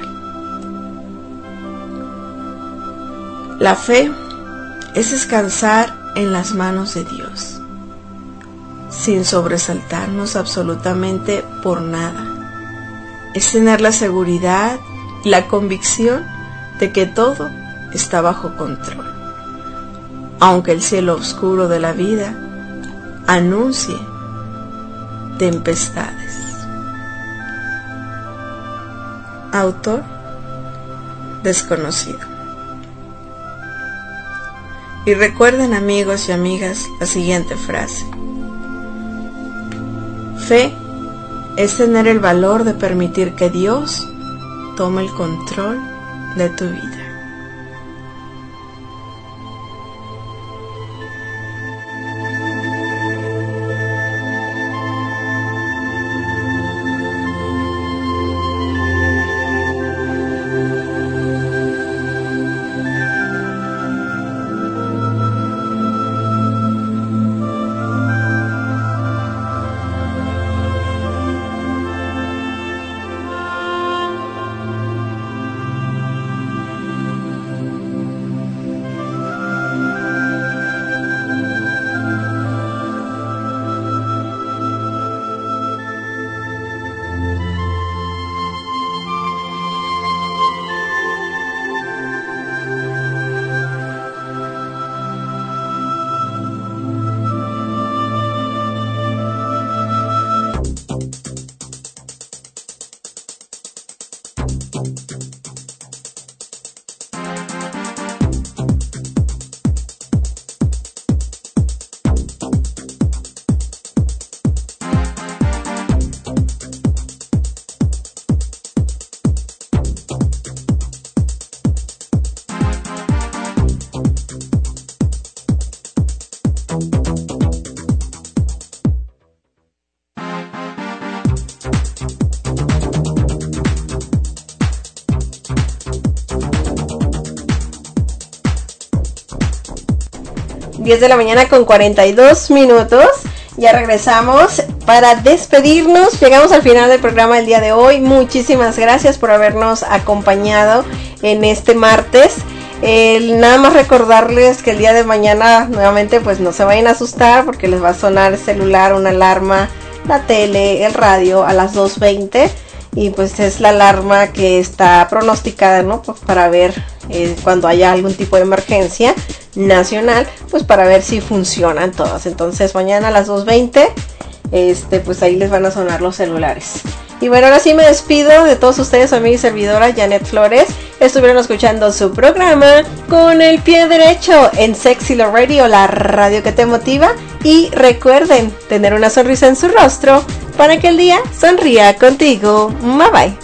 La fe es descansar en las manos de Dios, sin sobresaltarnos absolutamente por nada. Es tener la seguridad y la convicción de que todo está bajo control, aunque el cielo oscuro de la vida anuncie tempestades. Autor desconocido. Y recuerden, amigos y amigas, la siguiente frase: fe es tener el valor de permitir que Dios tome el control de tu vida. diez de la mañana con cuarenta y dos minutos. Ya regresamos para despedirnos. Llegamos al final del programa del día de hoy. Muchísimas gracias por habernos acompañado en este martes. Eh, nada más recordarles que el día de mañana nuevamente pues no se vayan a asustar, porque les va a sonar el celular, una alarma, la tele, el radio a las dos veinte. Y pues es la alarma que está pronosticada, ¿no? Pues para ver eh, cuando haya algún tipo de emergencia nacional, pues para ver si funcionan todas. Entonces mañana a las dos veinte, este, pues ahí les van a sonar los celulares. Y bueno, ahora sí me despido de todos ustedes, su amiga y servidora Janet Flores. Estuvieron escuchando su programa Con el Pie Derecho en Sexy Love Radio, la radio que te motiva. Y recuerden tener una sonrisa en su rostro para que el día sonría contigo. Bye bye.